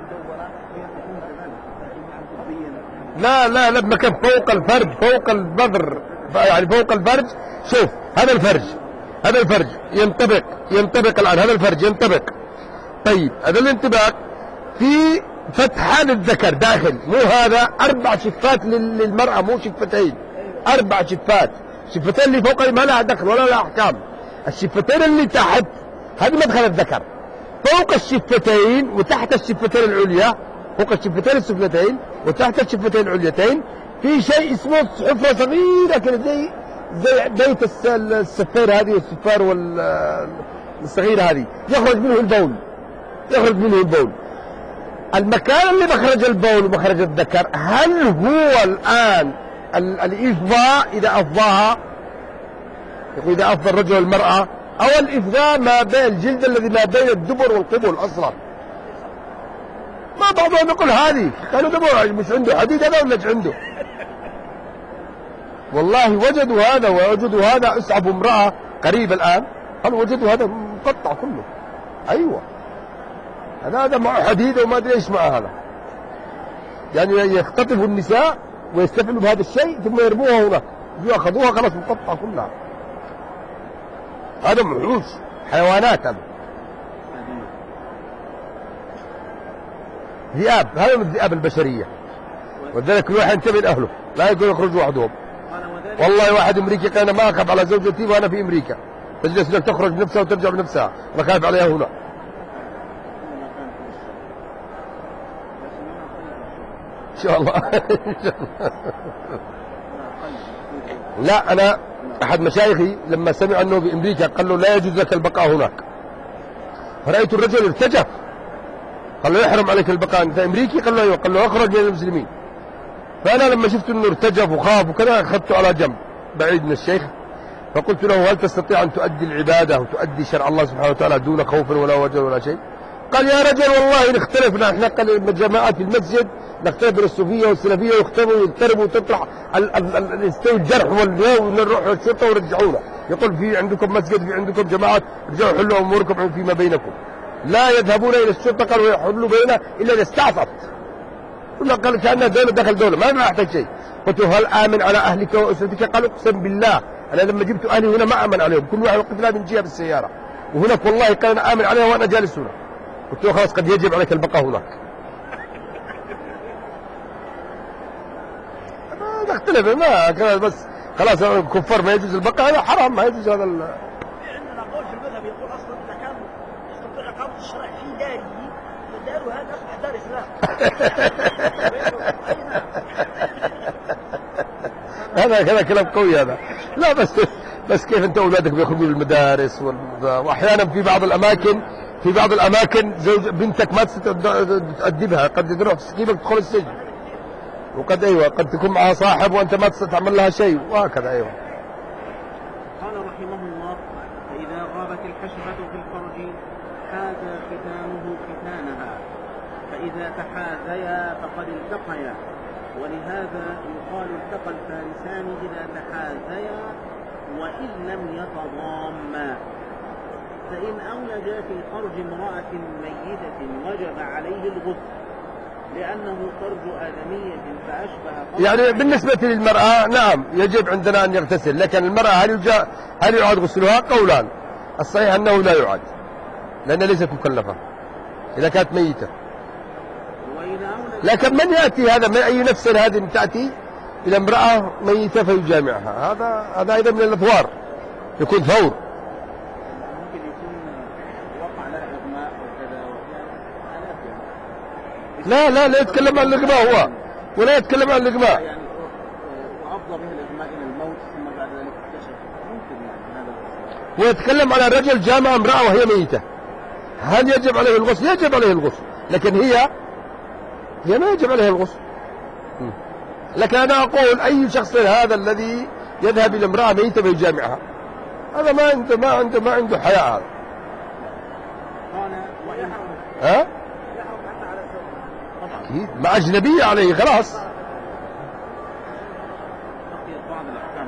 لا لا لا بمكان فوق الفرج، فوق البذر يعني فوق الفرج. شوف هذا الفرج، هذا الفرج ينطبق ينطبق الآن، هذا الفرج ينطبق. طيب هذا الانطباق في فتحة للذكر داخل، مو هذا أربع شفات للمرأة مو شفتين، أربع شفات. الشفتين اللي فوق ما لها دخل ولا لها أحكام. الشفتين اللي تحت هذه مدخل الذكر. فوق الشفتين وتحت الشفتين العليا، فوق الشفتين السفلتين وتحت الشفتين العليتين في شيء اسمه حفرة صغيرة كده زي زي بيت السفار هذه والسفار والصغيرة هذه، يخرج منه البول، يخرج منه البول. المكان اللي مخرج البول ومخرج الذكر هل هو الآن الإفضاء إذا أفضاها، يقول إذا أفضى الرجل والمرأة، أو الإفضاء ما بين الجلد الذي ما بين الدبر والقبل أصلا؟ ما بعضهم يقول هذه، قالوا ده مش عنده حديد هذا ولا عنده. والله وجدوا هذا ووجدوا هذا. أسعب امرأة قريبة الآن قالوا وجدوا هذا مقطع كله. أيوة هذا هذا معه حديد وما أدري إيش مع هذا. يعني يختطفوا النساء ويستفعلوا بهذا الشيء ثم يرموها هناك، يأخذوها خلاص مقطعة كلها. هذا وحوش حيوانات، هذا ذئاب، هذا من الذئاب البشرية. ولذلك الواحد ينتبه لأهله، لا يقول يخرج وحدهم. والله واحد أمريكي قال أنا ما أخاف على زوجتي وأنا في أمريكا، تجلس لك تخرج بنفسها وترجع بنفسها، أنا خايف عليها هنا. إن شاء الله. لا أنا أحد مشايخي لما سمع أنه في أمريكا قال له لا يجوز لك البقاء هناك، فرأيت الرجل ارتجف، قال له يحرم عليك البقاء أنت أمريكي؟ قال له أيوه. قال له أخرج من المسلمين. فأنا لما شفت أنه ارتجف وخاف وكذا أخذته على جنب بعيد من الشيخ، فقلت له هل تستطيع أن تؤدي العبادة وتؤدي شرع الله سبحانه وتعالى دون خوف ولا وجل ولا شيء؟ قال يا رجل والله نختلف، نحن جماعات في المسجد نختلف بين الصوفية والسلفية ويختلفوا ويضطربوا وتطلع يستوي الجرح ونروح الشرطة ورجعونا. يقول في عندكم مسجد، في عندكم جماعات، رجعوا حلوا أموركم فيما بينكم، لا يذهبون إلى الشرطة قالوا يحلوا بيننا إلا إذا استعصت. قال كأنها دولة دخل دولة ما أحتاج شيء. قلت هل آمن على أهلك وأسرتك؟ قال اقسم بالله أنا لما جبت أهلي هنا ما أمن عليهم، كل واحد وقف لها من جهة بالسيارة، وهناك والله قال أنا آمن عليها وأنا جالس هنا. قلت له خلاص قد يجب عليك البقاء هناك. ما نختلف ما كان بس خلاص كفار ما يجوز البقاء، هذا حرام ما يجوز هذا. في عندنا قول في المذهب يقول اصلا اذا كان يستطيع اقامه الشرع في داره فداره هذا اصبح دار اسلام. هذا هذا كلام قوي هذا. لا بس بس كيف انت اولادك بيخرجوا للمدارس واحيانا في بعض الاماكن في بعض الاماكن زوج بنتك ما تؤدبها، قد تروح تسكيبك تدخل السجن، وقد ايوه قد تكون معها صاحب وانت ما تستطيع تعمل لها شيء وهكذا. ايوه قال رحمه الله فاذا غابت الحشفة في الفرج حاذى ختانه ختانها، فاذا تحاذيا فقد التقيا، ولهذا يقال التقى الفارسان اذا تحاذيا وان لم يتضاما. فان اولجا في فرج امرأة ميتة وجب عليه الغسل، لأنه فرج آدمية فأشبه فرج يعني بالنسبة للمرأة نعم يجب عندنا أن يغتسل، لكن المرأة هل يجا هل يعاد غسلها؟ قولان، الصحيح أنه لا يعاد لأن ليست مكلفة إذا كانت ميتة. لكن من يأتي هذا من أي نفس هذه تأتي إلى امرأة ميتة فيجامعها؟ هذا هذا أيضا من الأثوار، يكون ثور. ممكن يكون وقع لها إغماء أو كذا لا لا لا يتكلم عن الإغماء هو، ولا يتكلم عن الإغماء. يعني وأفضى به الإغماء إلى الموت ثم بعد ذلك اكتشف، ممكن يعني هذا. ويتكلم على رجل جامع امرأة وهي ميتة، هل يجب عليه الغسل؟ يجب عليه الغسل، لكن هي هي ما يجب عليها الغسل. لكن أنا أقول أي شخص هذا الذي يذهب إلى امرأة ميتة فيجامعها، هذا ما عنده ما عنده ما عنده حياء هذا. ها؟ أكيد مع أجنبية عليه خلاص. بقيت بعض الأحكام.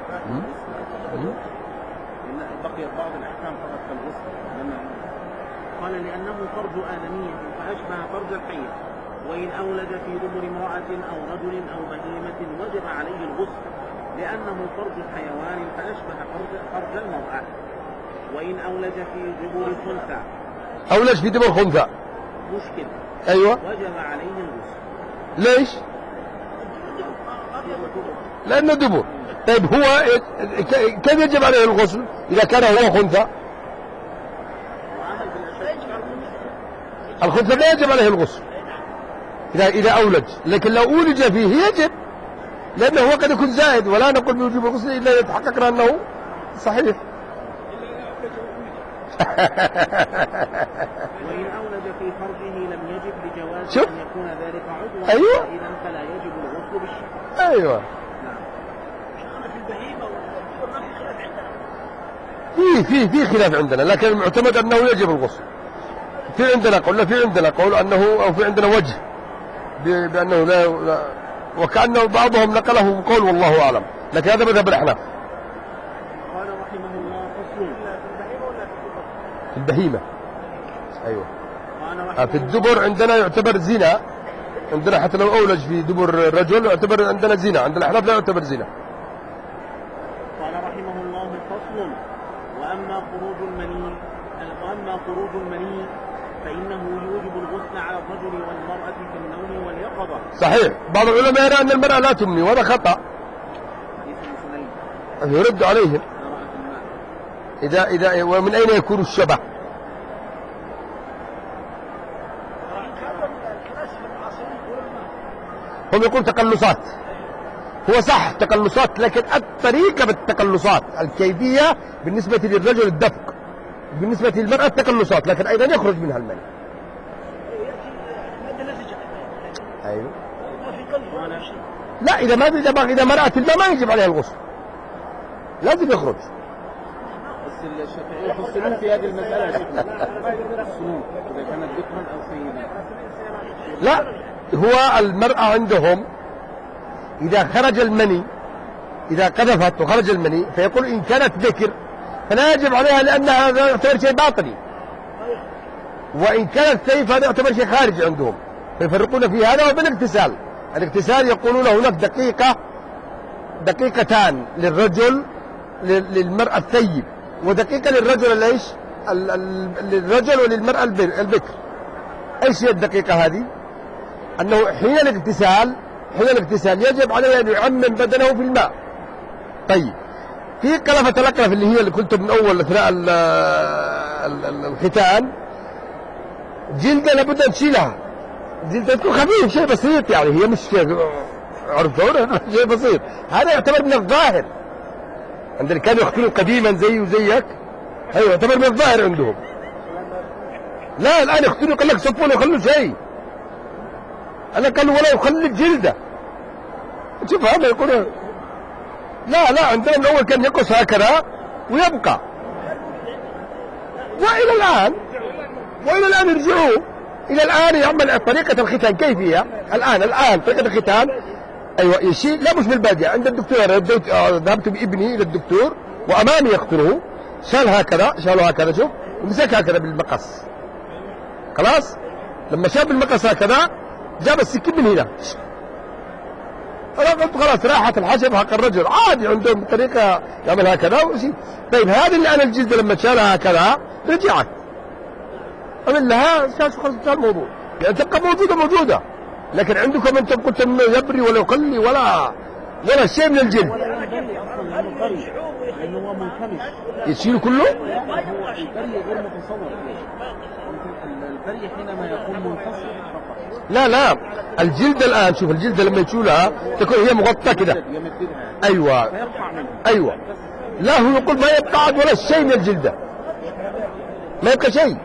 بقيت بعض الأحكام فقط كالغسل. قال لأنه فرج آدمية فأشبه فرج الحية، وإن أولد في دبر امرأة أو رجل أو بهيمة وجب عليه الغسل لأنه فرج حيوان فأشبه فرج, فرج المرأة. وإن أولد في دبر خنثى أولد في دبر خنثى مشكل أيوة وجب عليه الغسل. ليش؟ لأنه دبر. طيب هو كيف يجب عليه الغسل إذا كان هو خنثى؟ الخنثى لا يجب عليه الغسل إذا إذا أولد، لكن لو أولج فيه يجب، لأنه هو قد يكون زائد، ولا نقول بوجوب الغسل إلا إذا تحققنا أنه صحيح. وإن أولد في فرجه لم يجب لجواز شوف. أن يكون ذلك عضوا أيوة. إذا فلا يجب الغسل بالشرع. أيوة. نعم. في البهيمة والدبر ما في خلاف عندنا. في في في خلاف عندنا، لكن المعتمد أنه يجب الغسل. في عندنا قول، في عندنا قول أنه، أو في عندنا وجه بأنه لا, لا وكأنه بعضهم نقله قول والله أعلم، لكن هذا مذهب الأحناف. قال رحمه الله فصل في البهيمة أيوة. قال رحمه في الدبر عندنا يعتبر زنا، عندنا حتى لو أولج في دبر الرجل يعتبر عندنا زنا، عند الأحناف لا يعتبر زنا. قال رحمه الله فصل وأما خروج المني وأما خروج المني فإنه يوجب الغسل على الرجل والمرأة في النوم واليقظة. صحيح، بعض العلماء يرى أن المرأة لا تمني وهذا خطأ، يرد عليهم إذا إذا ومن أين يكون الشبه؟ هم يقول تقلصات، هو صح تقلصات، لكن الطريقة بالتقلصات، الكيفية بالنسبة للرجل الدفق، بالنسبة للمرأة التقلصات، لكن أيضا يخرج منها المني. أيوه. لا إذا ما إذا ما إذا ما رأت الماء ما يجب عليها الغسل، لازم يخرج. بس الشافعية يفصلون في هذه المسألة يفصلون إذا كانت ذكرا أو سيدا. لا، هو المرأة عندهم إذا خرج المني، إذا قذفت وخرج المني فيقول إن كانت ذكر فلا يجب عليها لأنها هذا يعتبر شيء باطني، وإن كانت ثيب فهذا يعتبر شيء خارجي عندهم، فيفرقون في هذا وبالاغتسال. الاغتسال يقولون هناك دقيقة دقيقتان للرجل للمرأة الثيب، ودقيقة للرجل ليش؟ للرجل وللمرأة البكر. ايش هي الدقيقة هذه؟ أنه حين الاغتسال حين الاغتسال يجب عليه أن يعمم بدنه في الماء. طيب في قلفة الأقرف اللي هي اللي قلت من أول أثناء الختان، جلدة لابد أن تشيلها، جلدة تكون خفيف شيء بسيط، يعني هي مش عرفتون شيء بسيط، هذا يعتبر من الظاهر عند اللي كانوا يختلوا قديما زي وزيك، أيوة يعتبر من الظاهر عندهم. لا الآن يختلوا قال لك صفون يخلوا شيء، أنا قالوا ولا يخلي الجلدة. شوف هذا يقول لا لا عندنا من أول كان يقص هكذا ويبقى، وإلى الآن وإلى الآن يرجعوا إلى الآن يعمل طريقة الختان. كيف هي الآن؟ الآن طريقة الختان أيوة يشيل، لا مش بالبادية، عند الدكتور ذهبت بابني إلى الدكتور وأمامي يقتله، شال هكذا شالوا هكذا شوف ومسك هكذا بالمقص، خلاص لما شال بالمقص هكذا جاب السكين من هنا. أنا قلت خلاص راحت الحشف حق الرجل عادي عندهم طريقة يعمل هكذا وشيء. طيب هذه اللي أنا الجلد لما شالها هكذا رجعت أعمل لها خلاص انتهى الموضوع. يعني تبقى موجودة موجودة، لكن عندكم أنتم قلت إنه يبري ولا يقلي ولا ولا شيء من الجلد. لأنه هو منكمش يشيل كله؟ لا هو البري غير متصور. البري حينما يكون منفصل فقط. لا لا الجلد الآن شوف الجلد لما يشيلها تكون هي مغطاة كده. أيوة أيوة. لا هو يقول ما يبقى ولا شيء من الجلدة، ما يبقى شيء.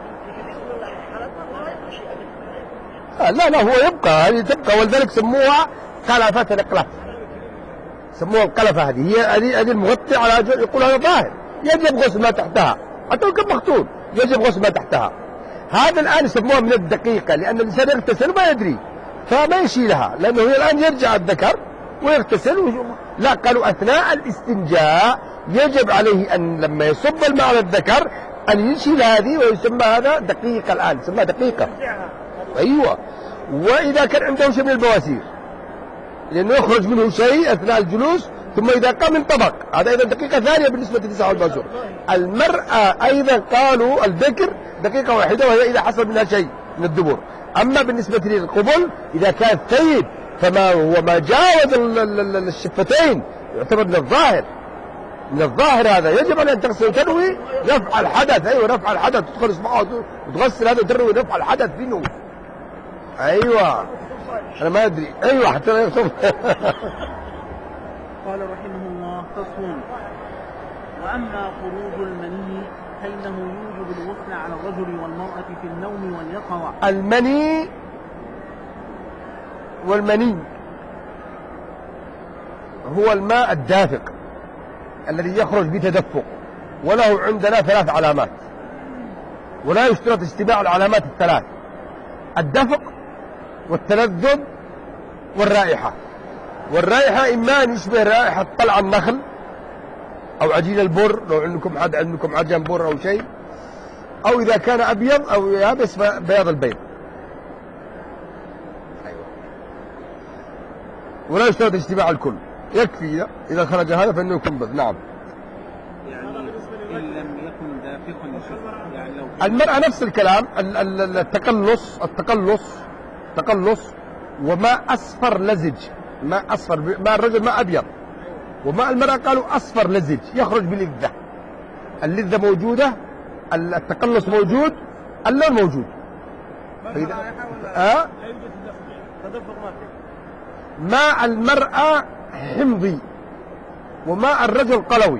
آه لا لا هو يبقى، هذه تبقى، ولذلك سموها قلفة الإقلاف، سموها القلفة هذه. هي هذه هذه المغطي على أجل يقول هذا ظاهر يجب غسل ما تحتها، حتى لو كان مختون يجب غسل ما تحتها. هذا الآن يسموها من الدقيقة، لأن الإنسان يغتسل ما يدري فما يشيلها، لأنه هي الآن يرجع الذكر ويغتسل و... لا قالوا أثناء الاستنجاء يجب عليه أن لما يصب الماء على الذكر أن يشيل هذه، ويسمى هذا دقيقة الآن، يسمى دقيقة. أيوة. وإذا كان عنده شيء من البواسير لأنه يخرج منه شيء أثناء الجلوس، ثم إذا قام انطبق، هذا أيضا دقيقة ثانية بالنسبة للنساء والباسور. المرأة أيضا قالوا الذكر دقيقة واحدة، وهي إذا حصل منها شيء من الدبر. أما بالنسبة للقبل إذا كان ثيب فما هو ما جاوز الشفتين يعتبر من الظاهر، من الظاهر هذا يجب أن تغسل وتروي رفع الحدث. أيوة رفع الحدث، تدخل اصبعها وتغسل هذا وتروي رفع الحدث منه. أيوة أنا ما أدري. أيوة حتى لا يغسل. قال رحمه الله تصون. وأما خروج المني فإنه يوجب الغسل على الرجل والمرأة في النوم واليقظة. المني والمني هو الماء الدافق الذي يخرج بتدفق، وله عندنا ثلاث علامات، ولا يشترط اجتماع العلامات الثلاث: الدفق والتلذذ والرائحة. والرائحة إما أن يشبه رائحة طلع النخل أو عجين البر، لو عندكم حد عندكم عجين بر أو شيء، أو إذا كان أبيض أو يابس بياض البيض. ولا يشترط اجتماع الكل، يكفي إذا خرج هذا فإنه يكون بذ. نعم. يعني إن لم يكن دافقا يعني لو المرأة نفس الكلام، التقلص التقلص تقلص وماء أصفر لزج، ماء أصفر، ماء الرجل ماء أبيض، وماء المرأة قالوا أصفر لزج يخرج بلذة. اللذة موجودة، التقلص موجود، اللون موجود. أه؟ ماء المرأة حمضي وماء الرجل قلوي.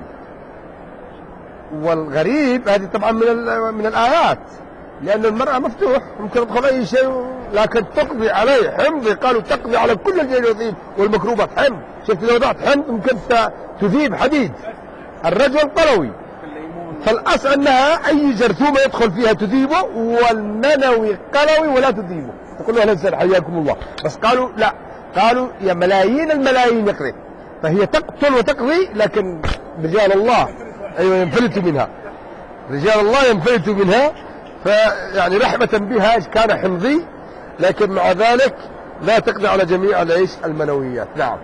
والغريب هذه طبعا من من الآيات، لأن المرأة مفتوح ممكن تدخل أي شيء، لكن تقضي عليه حمضي. قالوا تقضي على كل الجراثيم والميكروبات حمض. شفت لو وضعت حمض ممكن تذيب حديد. الرجل قلوي، فالأصل أنها أي جرثومة يدخل فيها تذيبه، والمنوي قلوي ولا تذيبه. تقول له أهلا حياكم الله. بس قالوا لا، قالوا يا ملايين الملايين يقضي، فهي تقتل وتقضي، لكن رجال الله أيوة ينفلتوا منها، رجال الله ينفلتوا منها. فيعني رحمة بها كان حمضي، لكن مع ذلك لا تقضي على جميع العيش المنويات. نعم.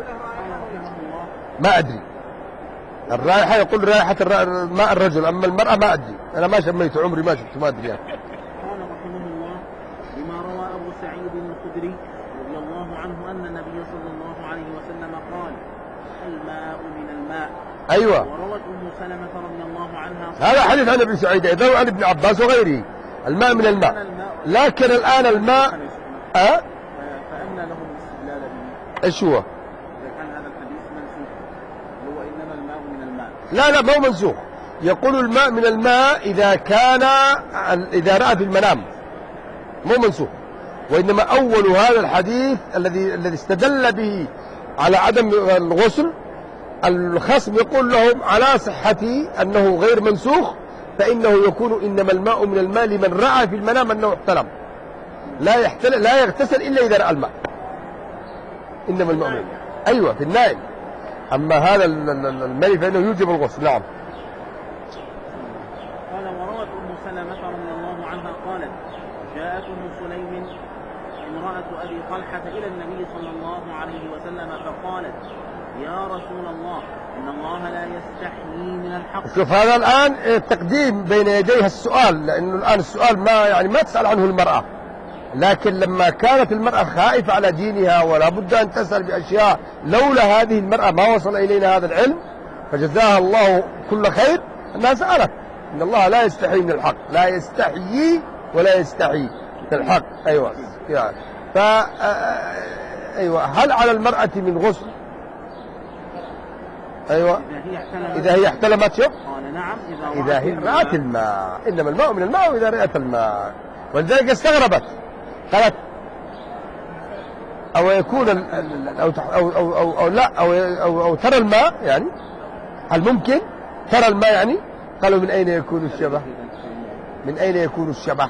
ما أدري الرائحة، يقول رائحة ماء الرجل، أما المرأة ما أدري، أنا ما شميت عمري ما شفت، ما أدري يعني. قال رحمه الله بما روى أبو سعيد الخدري رضي الله عنه أن النبي صلى الله عليه وسلم قال: الماء من الماء. أيوة. وروت أم سلمة رضي الله عنها هذا حديث عن ابن سعيد أيضا وعن ابن عباس وغيره، الماء من الماء. لكن الآن الماء أه؟ فأن له الاستدلال به. إيش هو؟ إذا كان هذا الحديث منسوخ، هو إنما الماء من الماء. لا لا مو منسوخ. يقول الماء من الماء إذا كان إذا رأى في المنام، مو منسوخ. وإنما أول هذا الحديث الذي الذي استدل به على عدم الغسل، الخصم يقول لهم على صحة أنه غير منسوخ، فإنه يكون إنما الماء من الماء لمن رأى في المنام أنه احتلم، لا يحتل لا يغتسل إلا إذا رأى الماء. إنما الماء من الماء. أيوة في النائم. أما هذا المني فإنه يوجب الغسل. نعم. قال: وروت أم سلمة رضي الله عنها قالت: جاءت أم سليم امرأة أبي طلحة إلى النبي صلى الله عليه وسلم فقالت يا رسول الله إن الله لا يستحيي من الحق. شوف هذا الآن تقديم بين يديها السؤال، لأنه الآن السؤال ما يعني ما تسأل عنه المرأة، لكن لما كانت المرأة خائفة على دينها ولا بد أن تسأل بأشياء، لولا هذه المرأة ما وصل إلينا هذا العلم، فجزاها الله كل خير أنها سألت. إن الله لا يستحيي من الحق، لا يستحيي ولا يستحيي من الحق. أيوة يعني ف أيوة هل على المرأة من غسل؟ أيوة إذا هي احتلمت. شوف قال نعم إذا, إذا هي رأت الماء، إنما الماء من الماء وإذا رأت الماء. ولذلك استغربت قالت أو يكون ال أو, أو, أو, أو, أو لا أو, أو, أو ترى الماء، يعني هل ممكن ترى الماء؟ يعني قالوا من أين يكون الشبه؟ من أين يكون الشبه؟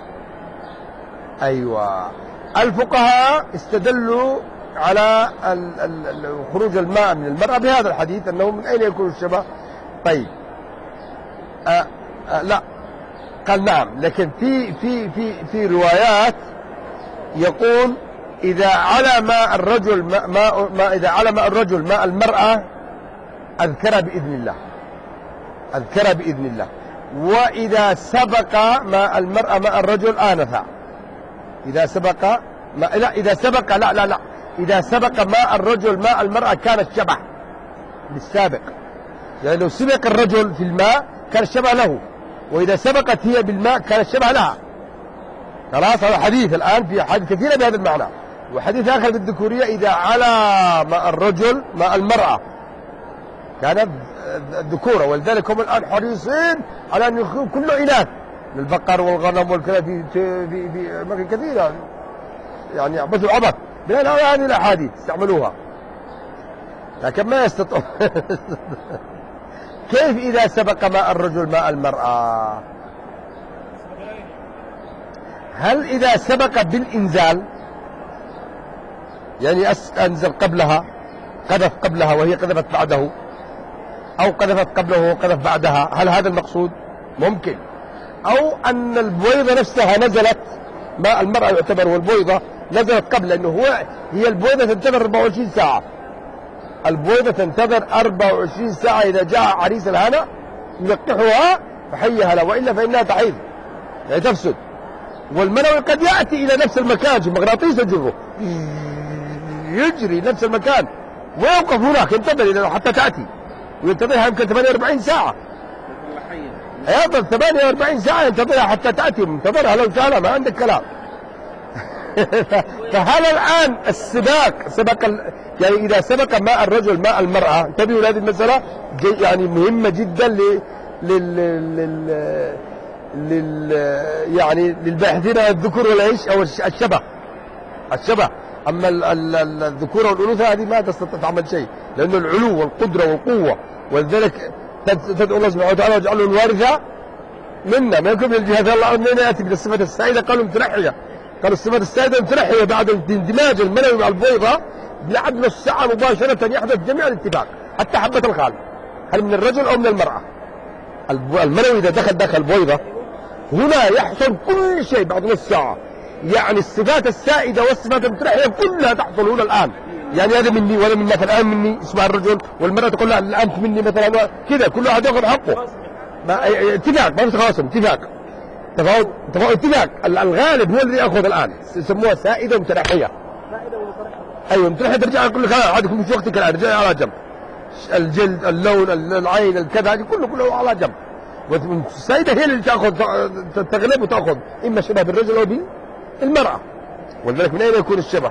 أيوة الفقهاء استدلوا على ال ال خروج الماء من المرأة بهذا الحديث، أنه من أين يكون الشبه. طيب آه آه لا قال نعم، لكن في في في في روايات يقول إذا على ماء الرجل ما, ما, ما إذا على ماء الرجل ماء المرأة أذكر بإذن الله، أذكر بإذن الله. وإذا سبق ماء المرأة ماء الرجل آنفا. إذا سبق ما لا إذا سبق لا لا لا إذا سبق ماء الرجل ماء المرأة كان الشبه بالسابق، يعني لو سبق الرجل في الماء كان الشبه له، وإذا سبقت هي بالماء كان الشبه لها. خلاص هذا حديث الآن في حديث كثيرة بهذا المعنى. وحديث آخر بالذكورية إذا على ماء الرجل ماء المرأة كانت الذكورة، ولذلك هم الآن حريصين على أن يخرجوا كله إناث، البقر والغنم والكلام في في في أماكن كثيرة، يعني يعبثوا عبث بين هذه الأحاديث استعملوها، لكن ما يستطيعون. كيف إذا سبق ماء الرجل ماء المرأة؟ هل إذا سبق بالإنزال، يعني أنزل قبلها قذف قبلها وهي قذفت بعده، أو قذفت قبله وقذف بعدها، هل هذا المقصود؟ ممكن. أو أن البويضة نفسها نزلت، ماء المرأة يعتبر والبويضة نزلت قبل، لأنه هو هي البويضة تنتظر أربعة وعشرين ساعة، البويضة تنتظر أربعة وعشرين ساعة، إذا جاء عريس الهنا يلقحها فحيها له، وإلا فإنها تحيض يعني تفسد. والمنوي قد يأتي إلى نفس المكان، شوف مغناطيس يجره يجري نفس المكان ويوقف هناك ينتظر حتى تأتي، وينتظرها يمكن ثمانية وأربعين ساعة، يفضل ثمانية وأربعين ساعة ينتظرها حتى تأتي، منتظرها لو تعالى ما عندك كلام. فهل الآن السباق سبق ال... يعني إذا سبق ماء الرجل ماء المرأة، انتبهوا لهذه المسألة يعني مهمة جدا ل... لل... لل... لل يعني للباحثين عن الذكور والعيش أو الشبه الشبه. أما ال... ال... الذكورة والأنوثة هذه ما تستطيع تعمل شيء، لأنه العلو والقدرة والقوة، ولذلك تدعو الله سبحانه وتعالى وجعله الوارثة منا، ما يكون من الجهات. الله منين يأتي بالصفة السائدة؟ قالوا متنحية، قالوا الصفة السائدة متنحية بعد اندماج المنوي مع البويضة بعد نص ساعة مباشرة يحدث جميع الاتفاق، حتى حبة الخال، هل من الرجل أو من المرأة. المنوي إذا دخل داخل البويضة هنا يحصل كل شيء بعد نص ساعة، يعني الصفات السائدة والصفات المتنحية كلها تحصل هنا الآن. يعني هذا مني ولا من مثلا الآن مني اسمها الرجل، والمرأة تقول لا الآن مني مثلا كذا، كل واحد يأخذ حقه. اتفاق ما في تخاصم، اتفاق تفاوض تفاوض اتفاق. الغالب هو الذي يأخذ الآن، يسموها سائدة ومتنحية. أيوة متنحية ترجع كل خلاص عاد يكون في وقتك الآن، رجع على جنب. الجلد، اللون، العين، الكذا، هذه كله كله على جنب. والسائدة هي اللي تأخذ تغلب وتأخذ إما شبه بالرجل أو بالمرأة، ولذلك من أين يكون الشبه؟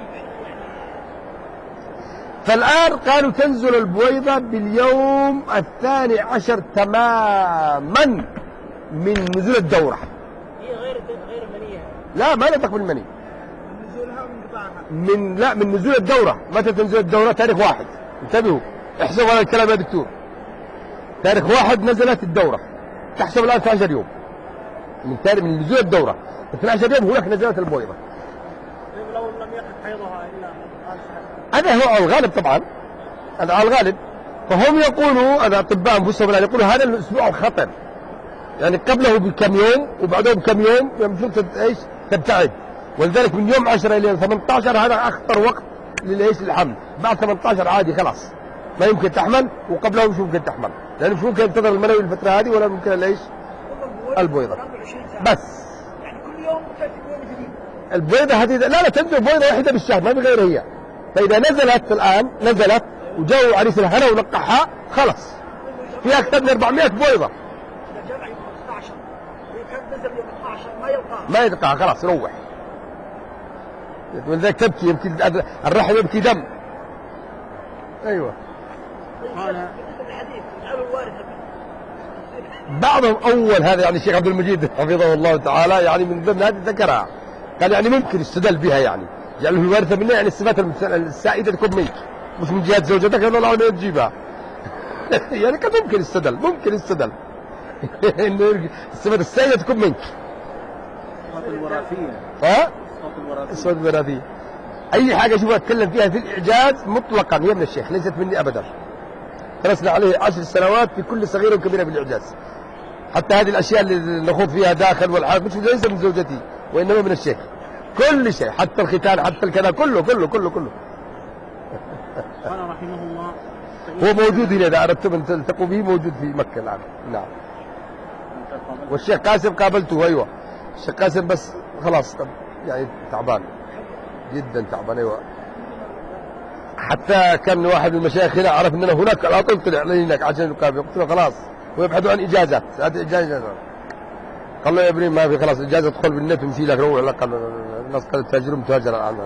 فالآن قالوا تنزل البويضة باليوم الثاني عشر تماما من نزول الدورة. هي غير غير المنية. لا ما نطق بالمني. من نزولها ومن قطعها. من لا من نزول الدورة. متى تنزل الدورة؟ تاريخ واحد. انتبهوا احسبوا هذا الكلام يا دكتور. تاريخ واحد نزلت الدورة، تحسب الآن اثني عشر يوم من تاريخ من نزول الدورة، اثني عشر يوم هناك نزلت البويضة. لو لم يقف حيضها إلا هذا هو الغالب طبعا، هذا على الغالب. فهم يقولوا الأطباء أنفسهم يقولوا هذا الأسبوع الخطر، يعني قبله بكم يوم وبعده بكم يوم المفروض ايش تبتعد. ولذلك من يوم عشرة إلى ثمانية عشر هذا أخطر وقت للإيش للحمل. بعد ثمانية عشر عادي خلاص ما يمكن تحمل، وقبله مش ممكن تحمل، لأنه مش ممكن ينتظر المنوي الفترة هذه ولا ممكن الإيش البويضة بس. يعني كل يوم تأتي بويضة جديدة. البويضة هذه لا لا تنزل بويضة واحدة بالشهر ما بغير هي. فإذا نزلت الآن نزلت وجاءوا عريس الهنا ونقحها خلاص في أكثر من أربعمائة بويضة. إذا جمع يوم خمسة عشر وكان نزل يوم اثني عشر ما يلقاها ما يلقاها خلاص يروح. ولذلك تبكي يبكي الرحم يبكي دم. أيوة. قال الحديث اجعلوا الوارثة بعضهم أول هذا يعني الشيخ عبد المجيد حفظه الله تعالى يعني من ضمن هذه ذكرها قال يعني ممكن يستدل بها يعني جعله الوارثة منه يعني الصفات السائدة تكون منك مش من جهة زوجتك الله العالمين تجيبها. يعني كان ممكن يستدل ممكن يستدل إنه الصفات السائدة تكون منك. الصفات الوراثية. ها؟ الصفات الصفات الوراثية. أي حاجة شوفها أتكلم فيها في الإعجاز مطلقا يا ابن الشيخ ليست مني أبدا. درسنا عليه عشر سنوات في كل صغيرة وكبيرة بالإعجاز. حتى هذه الأشياء اللي نخوض فيها داخل والحال مش ليس من زوجتي وإنما من الشيخ. كل شيء حتى الختان حتى الكذا كله كله كله كله. قال رحمه الله هو موجود هنا إذا أردتم أن تلتقوا به موجود في مكة الآن. نعم. والشيخ قاسم قابلته أيوة. الشيخ قاسم بس خلاص يعني تعبان جدا تعبان أيوة. حتى كان واحد من المشايخ هنا عرف أننا هناك على طول طلع لي هناك عشان نقابل قلت له خلاص ويبحثوا عن إجازات هذه إجازة. قال له يا ابني ما في خلاص إجازة تدخل بالنت ومشي لك روح لك الناس قالت تاجرون متاجر الآن.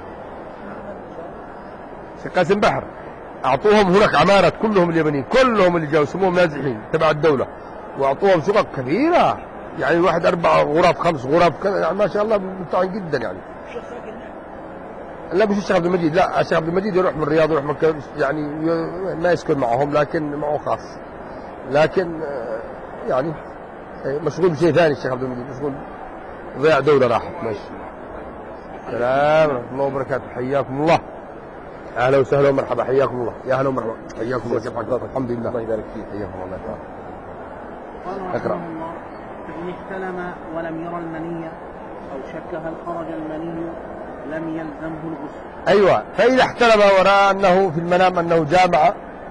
الشيخ قاسم بحر أعطوهم هناك عمارة كلهم اليمنيين كلهم اللي جاوا سموهم نازحين تبع الدولة وأعطوهم شقق كبيرة يعني واحد أربع غرف خمس غرف كذا يعني ما شاء الله ممتعين جدا يعني. لا مش الشيخ عبد المجيد لا الشيخ عبد المجيد يروح من الرياض يروح مكة يعني ما يسكن معهم لكن معه خاص لكن يعني مشغول بشيء ثاني. الشيخ عبد المجيد مشغول ضياع دولة راحت ماشي. السلام ورحمة الله وبركاته حياكم الله أهلا وسهلا ومرحبا حياكم الله يا أهلا ومرحبا حياكم الله كيف حالك الحمد لله الله يبارك فيك حياكم الله. قال رحمه الله فإن احتلم ولم يرى المنية أو شك هل خرج المني لم يلزمه الغسل. أيوة فإذا احتلم ورأى أنه في المنام أنه جامع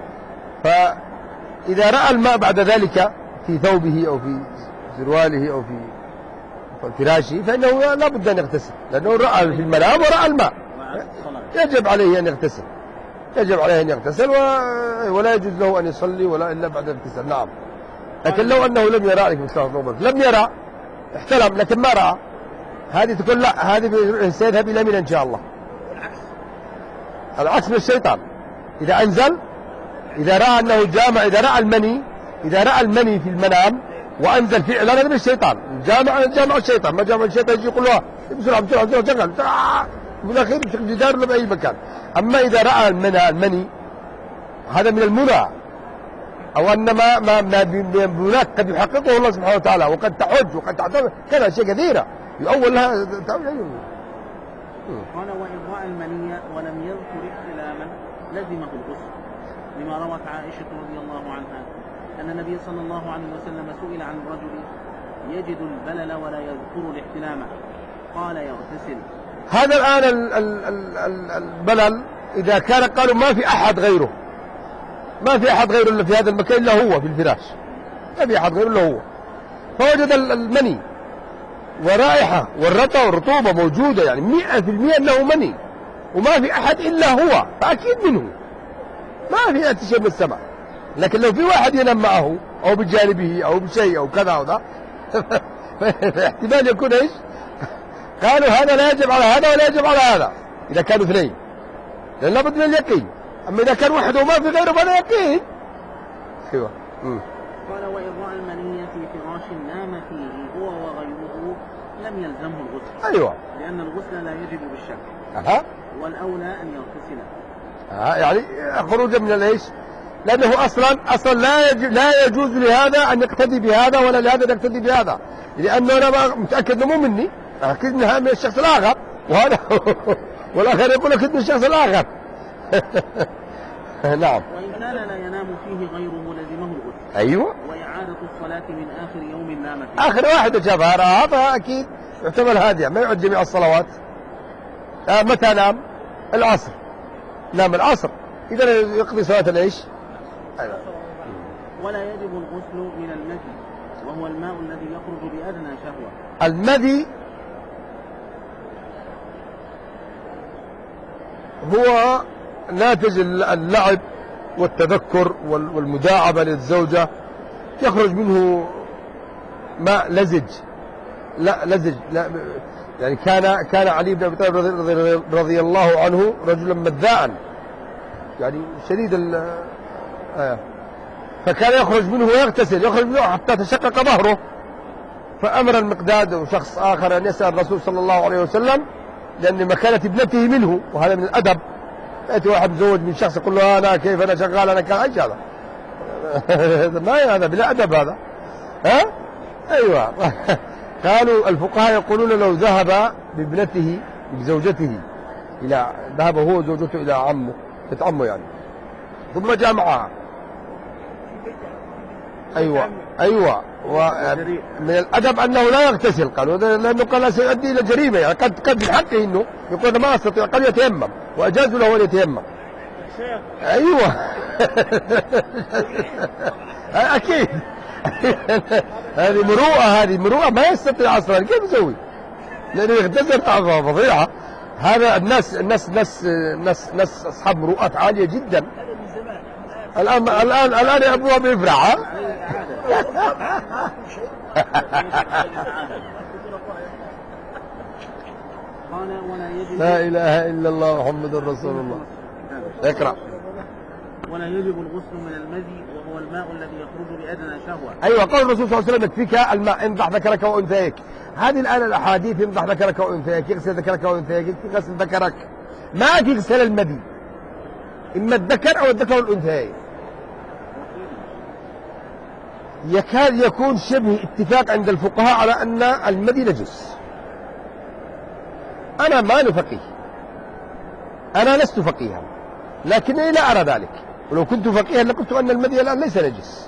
فإذا رأى الماء بعد ذلك في ثوبه أو في سرواله أو في فراشه فإنه لا بد أن يغتسل لأنه رأى في المنام ورأى الماء يجب عليه أن يغتسل يجب عليه أن يغتسل ولا يجوز له أن يصلي ولا إلا بعد الاغتسال. نعم لكن لو أنه لم يرى عليكم السلام لم يرى احتلم لكن ما رأى هذه تقول لا هذه سيذهب إلى منى إن شاء الله. العكس من الشيطان إذا أنزل إذا رأى أنه جامع إذا رأى المني إذا رأى المني في المنام وأنزل فعلا هذا من الشيطان جامع جامع الشيطان ما جامع الشيطان يجي يقول له بسرعة بسرعة بسرعة شغل في الأخير يمسك الجدار ولا بأي مكان. أما إذا رأى المنى المني هذا من المنى أو أن ما ما هناك قد يحققه الله سبحانه وتعالى وقد تحج وقد تعتبر كذا أشياء كثيرة يؤول لها. قال وإرضاء المنية ولم يذكر احتلاما لزمه الغسل لما روت عائشة رضي الله عنها أن النبي صلى الله عليه وسلم سئل عن رجل يجد البلل ولا يذكر الاحتلام قال يغتسل. هذا الآن ال ال ال البلل إذا كان قالوا ما في أحد غيره ما في أحد غيره إلا في هذا المكان إلا هو في الفراش ما في أحد غيره إلا هو فوجد المني ورائحة والرطة والرطوبة موجودة يعني مئة في المئة أنه مني وما في أحد إلا هو فأكيد منه ما في يأتي شيء من السماء. لكن لو في واحد ينام معه أو بجانبه أو بشيء أو كذا أو ذا فاحتمال يكون إيش قالوا هذا لا يجب على هذا ولا يجب على هذا إذا كانوا اثنين لأن لابد من اليقين. أما إذا كان واحد وما في غيره فلا يقين. أيوة. قال وإرضاء المنية في فراش نام فيه هو وغيره لم يلزمه الغسل. أيوة لأن الغسل لا يجب بالشك. أها والأولى أن يغتسل. أه يعني خروجا من الإيش لأنه أصلا أصلا لا يجوز لا يجوز لهذا أن يقتدي بهذا ولا لهذا أن يقتدي بهذا لأنه أنا متأكد أنه مو مني أكيد أنها من الشخص الآخر وهذا والآخر يقول أكيد من الشخص الآخر. نعم. وإن كان لا ينام فيه غيره لزمه الغسل. أيوة. وإعادة الصلاة من آخر يوم نام فيه. آخر واحد شافها هذا أكيد يعتبر هادئة، ما يعد جميع الصلوات. آه متى نام؟ العصر، نام العصر، إذا يقضي صلاة العيش. أيوة. ولا يجب الغسل من المذي وهو الماء الذي يخرج بأدنى شهوة. المذي هو ناتج اللعب والتذكر والمداعبة للزوجة، يخرج منه ماء لزج. لا لزج لا يعني كان كان علي بن ابي طالب رضي, رضي الله عنه رجلا مذاعا، يعني شديد ال آه. فكان يخرج منه ويغتسل، يخرج منه حتى تشقق ظهره. فأمر المقداد وشخص آخر أن يسأل الرسول صلى الله عليه وسلم، لأن مكانة ابنته منه، وهذا من الأدب. يأتي واحد مزوج من شخص يقول له أنا كيف أنا شغال أنا كان إيش هذا؟ ما هذا بلا أدب هذا. ها؟ أيوة. قالوا الفقهاء يقولون لو ذهب بابنته بزوجته إلى ذهب هو وزوجته إلى عمه، بيت عمه يعني، ثم جاء معها. أيوة أيوة. ومن الأدب أنه لا يغتسل، قالوا لأنه قال سيؤدي إلى جريمة، يعني قد قد من حقه إنه يقول ما أستطيع، قد يتيمم، وأجازوا له أن يتيمم. أيوة. أكيد. هذه مروءة، هذه مروءة ما يستطيع أصلا، كيف يسوي؟ لأنه يغتسل طبعا فظيعة. هذا الناس الناس ناس ناس ناس أصحاب مروءات عالية جدا. الآن الآن الآن أبوها بيفرع. ها؟ لا إله إلا الله محمد رسول الله. اقرأ. ولا يجب الغسل من المذي وهو الماء الذي يخرج بأدنى شهوة. أيوة، قول الرسول صلى الله عليه وسلم يكفيك الماء، انضح ذكرك وأنثيك. هذه الآن الأحاديث انضح ذكرك وأنثيك، يغسل ذكرك وأنثيك، يغسل ذكرك، ما يغسل المذي، إما الذكر أو الذكر والأنثيين. يكاد يكون شبه اتفاق عند الفقهاء على أن المذي نجس. أنا ما فقيه، أنا لست فقيها، لكنني لا أرى ذلك، ولو كنت فقيها لقلت أن المذي الآن ليس نجس.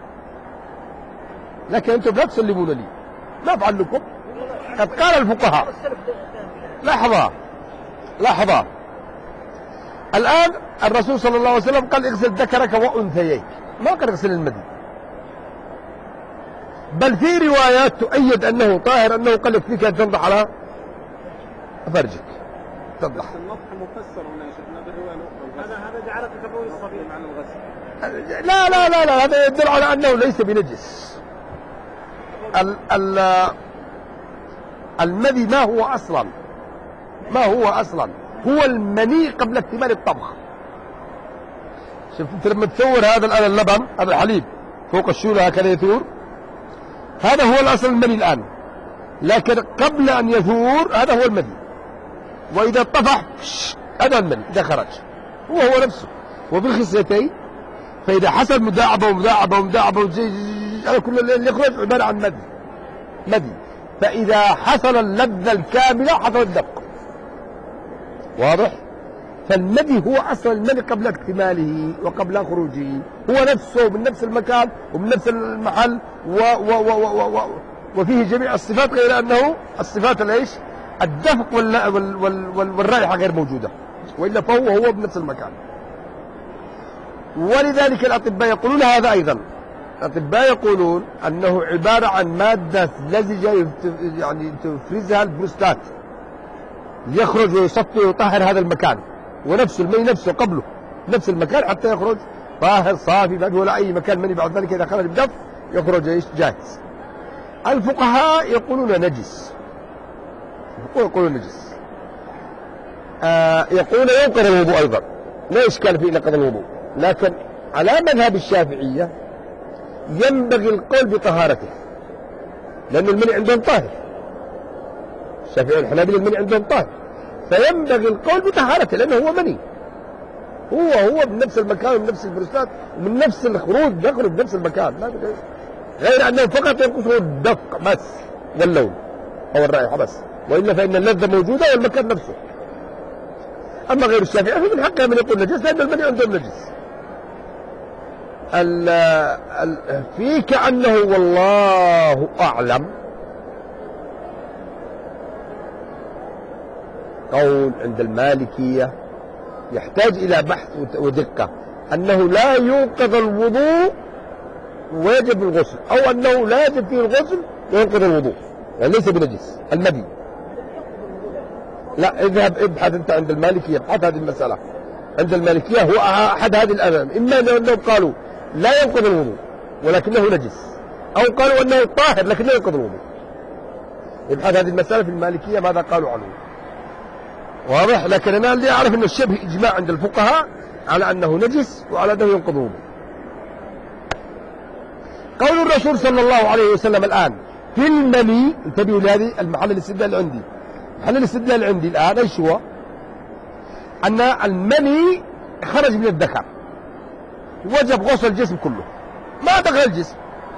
لكن أنتم لا تسلمون لي، ما أفعل لكم؟ قد قال الفقهاء. لحظة لحظة، الآن الرسول صلى الله عليه وسلم قال اغسل ذكرك وأنثييك، ما قال اغسل المذي. بل في روايات تؤيد أنه طاهر، أنه قال يكفيك أن تنضح على فرجك، تنضح. النضح مفسر هنا يا شيخنا بالرواية الأخرى. هذا هذا جعلك كبوي الصغير معنى الغسل. لا لا لا لا، هذا يدل على أنه ليس بنجس. ال ال المذي ما هو أصلا، ما هو أصلا هو المني قبل اكتمال الطبخ. شوف أنت لما تصور هذا الآن اللبن، هذا الحليب فوق الشولة هكذا يثور، هذا هو الأصل المني الآن، لكن قبل أن يثور هذا هو المذي، وإذا طفح هذا المني إذا خرج هو هو نفسه. وفي الخصيتين فإذا حصل مداعبة ومداعبة ومداعبة هذا كل اللي يخرج عبارة عن مذي مذي. فإذا حصل اللذة الكاملة حصل الدفق، واضح؟ فالمذي هو أصل المني قبل اكتماله وقبل خروجه، هو نفسه من نفس المكان ومن نفس المحل و و و و و وفيه جميع الصفات، غير أنه الصفات الإيش؟ الدفق وال وال وال والرائحة غير موجودة، وإلا فهو هو بنفس المكان. ولذلك الأطباء يقولون هذا أيضا، الأطباء يقولون أنه عبارة عن مادة لزجة يعني تفرزها البروستات، يخرج ويصفي ويطهر هذا المكان، ونفس المني نفسه قبله نفس المكان حتى يخرج طاهر صافي، بعد ولا أي مكان مني بعد ذلك إذا خرج بدف يخرج إيش؟ جاهز. الفقهاء يقولون نجس، يقولون نجس. آه يقولون ينقض الوضوء أيضا، لا إشكال في نقض الوضوء، لكن على مذهب الشافعية ينبغي القول بطهارته، لأن المني عندهم طاهر. الشافعية والحنابلة المني عندهم طاهر، فينبغي القول بطهارته لأنه هو مني، هو هو من نفس المكان ومن نفس البروستات ومن نفس الخروج، يخرج من نفس المكان، لا غير أنه فقط ينقصه الدفق بس واللون أو الرائحة بس، وإلا فإن اللذة موجودة والمكان نفسه. أما غير الشافعي فمن حقه من يقول نجس، لأن المني عندهم نجس. ال ال في كأنه والله أعلم قول عند المالكية يحتاج إلى بحث ودقة، أنه لا ينقض الوضوء ويجب الغسل، أو أنه لا يجب فيه الغسل وينقض الوضوء، يعني ليس بنجس المدي. لا، اذهب ابحث أنت عند المالكية، ابحث هذه المسألة عند المالكية. هو أحد هذه الأمام، إما أنهم قالوا لا ينقض الوضوء ولكنه نجس، أو قالوا أنه طاهر لكن لا ينقض الوضوء. ابحث هذه المسألة في المالكية ماذا قالوا عنه، واضح. لكن أنا اللي أعرف أنه الشبه إجماع عند الفقهاء على أنه نجس وعلى أنه ينقض الوضوء. قول الرسول صلى الله عليه وسلم الآن في المني، انتبهوا لهذه المحل الاستدلال عندي. محل الاستدلال عندي الآن ايش هو؟ أن المني خرج من الذكر، وجب غسل الجسم كله، ما دخل الجسم.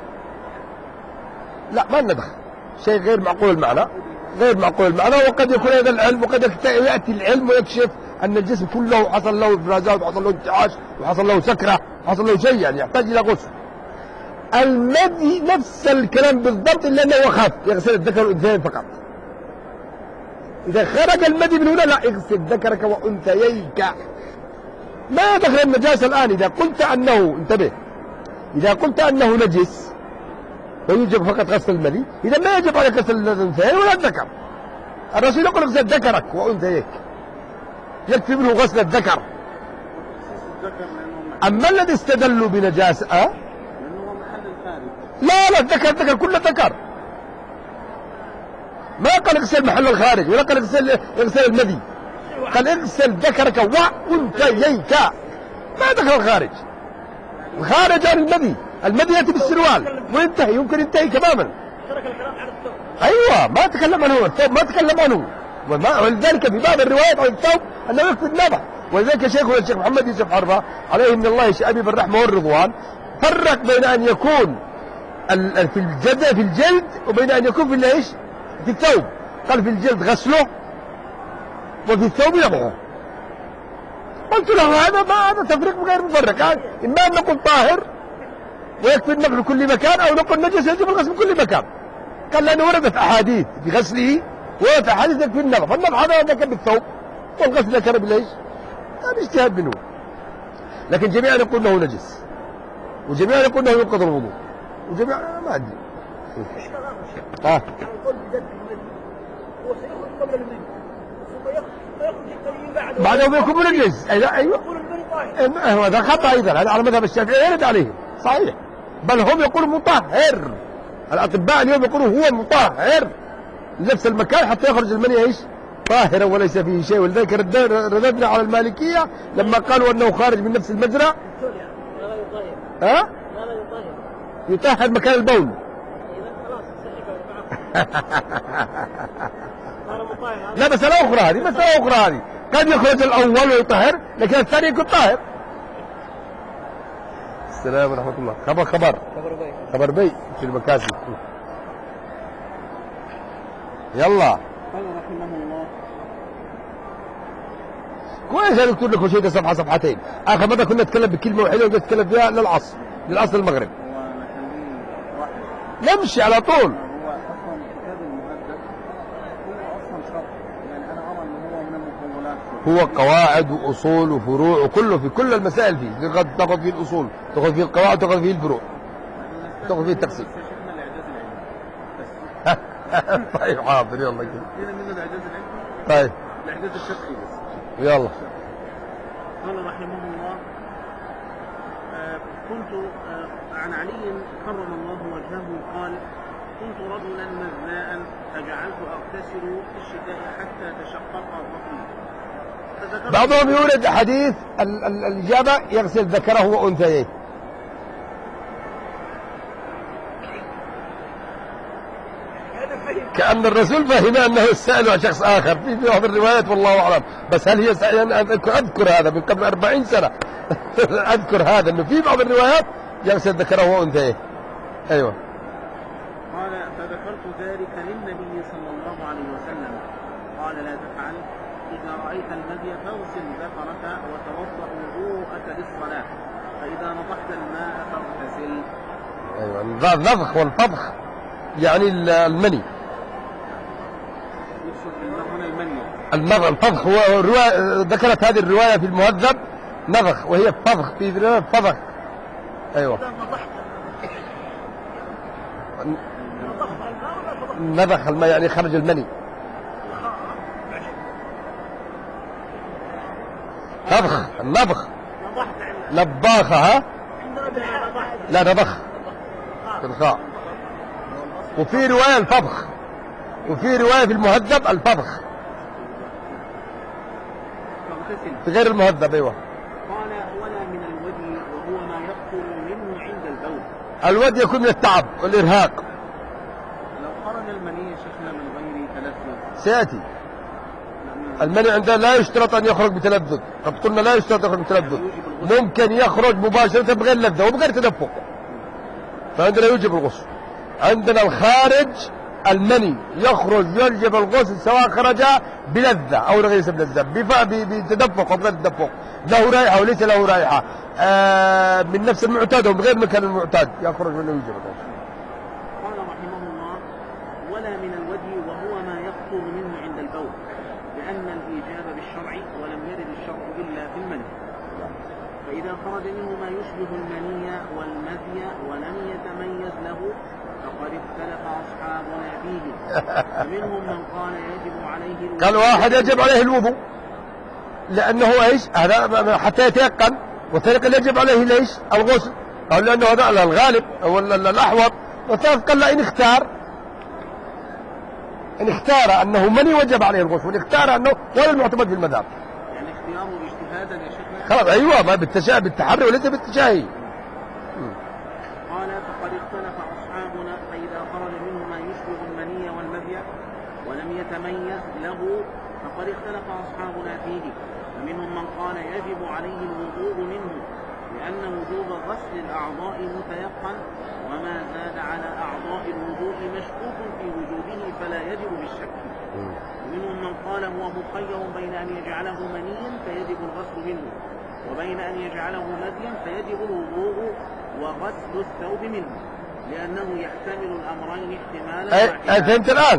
لا، ما ندخل شيء غير معقول المعنى، غير معقول المعنى. وقد يكون هذا العلم، وقد يأتي العلم ويكشف أن الجسم كله حصل له إفرازات وحصل له انتعاش وحصل له سكرة وحصل له شيء، يعني يحتاج إلى غسل. المدي نفس الكلام بالضبط، إلا أنه خف، يغسل الذكر والأنثيين فقط. إذا خرج المدي من هنا لا، اغسل ذكرك وأنثييك، ما دخل النجاسة الآن. إذا قلت أنه، انتبه، إذا قلت أنه نجس فيجب فقط غسل المدي، إذا ما يجب عليك غسل الأنثيين ولا الذكر. الرسول يقول اغسل ذكرك وأنثييك، يكفي منه غسل الذكر. أما الذي استدلوا بنجاسة أه؟ لا لا، الذكر الذكر كله ذكر، ما قال اغسل محل الخارج ولا قال اغسل اغسل المدي، قال اغسل ذكرك وانثييك، ما دخل الخارج. الخارج عن المدي، المدي ياتي بالسروال وينتهي، يمكن ينتهي تماما. ايوه، ما تكلم عنه الثوب، ما تكلم عنه. ولذلك في بعض الروايات عن الثوب انه يكفي النضح. ولذلك شيخنا الشيخ محمد يوسف حربة عليه من الله شيء بالرحمه والرضوان فرق بين ان يكون في الجلد في الجلد وبين ان يكون في ايش؟ في الثوب. قال في الجلد غسله وفي الثوب يضعه. قلت له هذا ما هذا تفريق غير مفرق، قال اما ان نقول طاهر ويكفي النقل كل مكان، او نقول نجس يجب الغسل في كل مكان. قال لانه وردت احاديث بغسله، وردت احاديث يكفي النظر، فالنظر هذا ذكر بالثوب والغسل ذكر بالايش؟ هذا اجتهاد منه. لكن جميعا يقول انه نجس، وجميعا يقول انه ينقض الوضوء، وجميعا ما ادري. اه بعده بيكون منجز. ايوه ايوه، هذا خطا ايضا، هذا على مذهب الشافعي يرد عليه صحيح، بل هم يقولوا مطهر. الاطباء اليوم يقولوا هو مطهر لنفس المكان حتى يخرج المني ايش؟ طاهرا وليس فيه شيء. ولذلك رددنا على المالكيه لما قالوا انه خارج من نفس المجرى. ها؟ يطهر مكان البول. لا، مسألة أخرى هذه، مسألة أخرى هذه. قد يخرج الأول ويطهر، لكن الثاني يكون طاهر. السلام ورحمة الله. خبر خبر خبر بي في المكاسب. يلا. قال رحمه الله. كويس أنا قلت لكم شيء صفحة صفحتين. آخر مرة كنا نتكلم بكلمة واحدة ونتكلم فيها للعصر، للعصر المغرب. نمشي على طول. هو قواعد وأصول وفروع وكله، في كل المسائل فيه، تأخذ فيه الأصول، تأخذ فيه القواعد، تأخذ فيه الفروع، تأخذ فيه التقسيم. طيب حاضر، يلا كده. طيب الإعجاز الشرعي بس. يلا. قال رحمه الله: آه كنت آه عن علي كرم الله وجهه قال: كنت رجلا مذناء فجعلت أغتسل في الشتاء حتى تشقق بطني. بعضهم يورد حديث ال ال الإجابة يغسل ذكره وأنثيه. كأن الرسول فهم أنه السائل عن شخص آخر في بعض الروايات، والله أعلم. بس هل هي سائلا؟ أذكر هذا من قبل أربعين سنة. أذكر هذا أنه في بعض الروايات يغسل ذكره وأنثيه. أيوة. قال: فذكرت ذلك للنبي صلى الله عليه وسلم قال: لا تفعل، إذا رأيت المدي فاغسل ذكرك وتوضأ وضوءك للصلاة، فإذا نضحت الماء فاغتسل. أيوة. النضخ والفضخ يعني المني. هنا المني. النضخ الفضخ هو الرواية ذكرت هذه الرواية في المهذب نضخ، وهي فضخ في رواية فضخ. أيوة. نضخ الماء يعني خرج المني. نضخ النضخ نضاخة. ها لا نضخ بالخاء. وفي رواية الفضخ، وفي رواية في المهذب الفضخ في غير المهذب. ايوه. قال ولا من الودي وهو ما يقتل منه عند البول. الودي يكون من التعب والارهاق. لو قرن المني يا شيخنا من غير تلذذ سياتي. المني عندنا لا يشترط ان يخرج بتلذذ، قد قلنا لا يشترط ان يخرج بتلذذ، ممكن يخرج مباشرة بغير لذة وبغير تدفق، فعندنا يوجب الغسل. عندنا الخارج المني يخرج يوجب الغسل سواء خرج بلذة أو ليس بلذة، بتدفق أو بغير تدفق، له رائحة وليس له رائحة، آه من نفس المعتاد وبغير مكان المعتاد يخرج منه يوجب الغسل. قال رحمه الله ولا من الودي وهو ما يقتل منه عند البول، لأن الإيجاب بالشرع ولم يرد الشرع إلا في المني، فإذا خرج منه ما يشبه المني والمذي ولم يتميز له فقد اختلف أصحابنا فيه، فمنهم من قال يجب عليه الوضوء. قال واحد يجب عليه الوضوء لأنه ايش؟ هذا حتى يتيقن، والثاني قال يجب عليه ليش؟ الغسل، قال لأنه هذا الغالب أو الأحوط، والثالث قال لا إن اختار إن اختار أنه مني وجب عليه الغسل، وإن اختار أنه ولا المعتمد في المذهب. يعني اختياره اجتهادا يا شيخنا. خلاص أيوة، ما بالتشاهي بالتحري وليس بالتشاهي. قال فقد اختلف أصحابنا فإذا خرج منه ما يشبه المني والمذي ولم يتميز له فقد اختلف أصحابنا فيه، فمنهم من قال يجب عليه الوضوء منه لأن وجوب غسل الأعضاء متيقن، وما زاد على أعضاء الوضوء مشكوك في وجوبه فلا يجب بالشك. ومنهم من قال هو مخير بين أن يجعله منيا فيجب الغسل منه وبين أن يجعله مذيا فيجب الوضوء وغسل الثوب منه، لأنه يحتمل الأمرين احتمالا أي فهمت الآن؟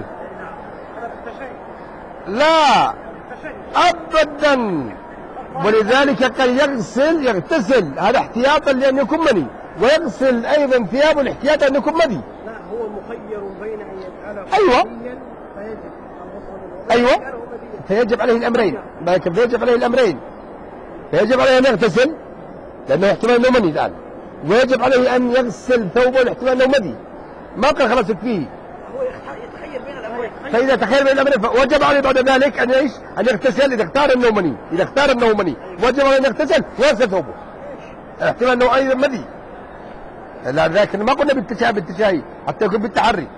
لا أبدا، ولذلك قال يغسل يغتسل هذا احتياطا لأن يكون مني، ويغسل أيضا ثيابه الاحتياطا أن يكون مذي. لا هو مخير بين أن يجعله أيوة منيا فيجب الغسل، أيوة فيجب عليه الأمرين، لكن فيجب عليه الأمرين، فيجب عليه أن يغتسل لأنه احتمال أنه مني الآن، ويجب عليه أن يغسل ثوبه لاحتمال أنه مذي، ما قال خلاص يكفيه. هو يتخير بين الأمرين، فإذا تخير بين الأمرين فوجب عليه بعد ذلك أن يعيش أن يغتسل إذا اختار أنه مني، إذا اختار أنه مني وجب عليه أن يغتسل ويغسل ثوبه احتمال أنه أيضا مذي. لا لكن ما قلنا بالتشاهي بالتشاهي حتى يكون بالتحري.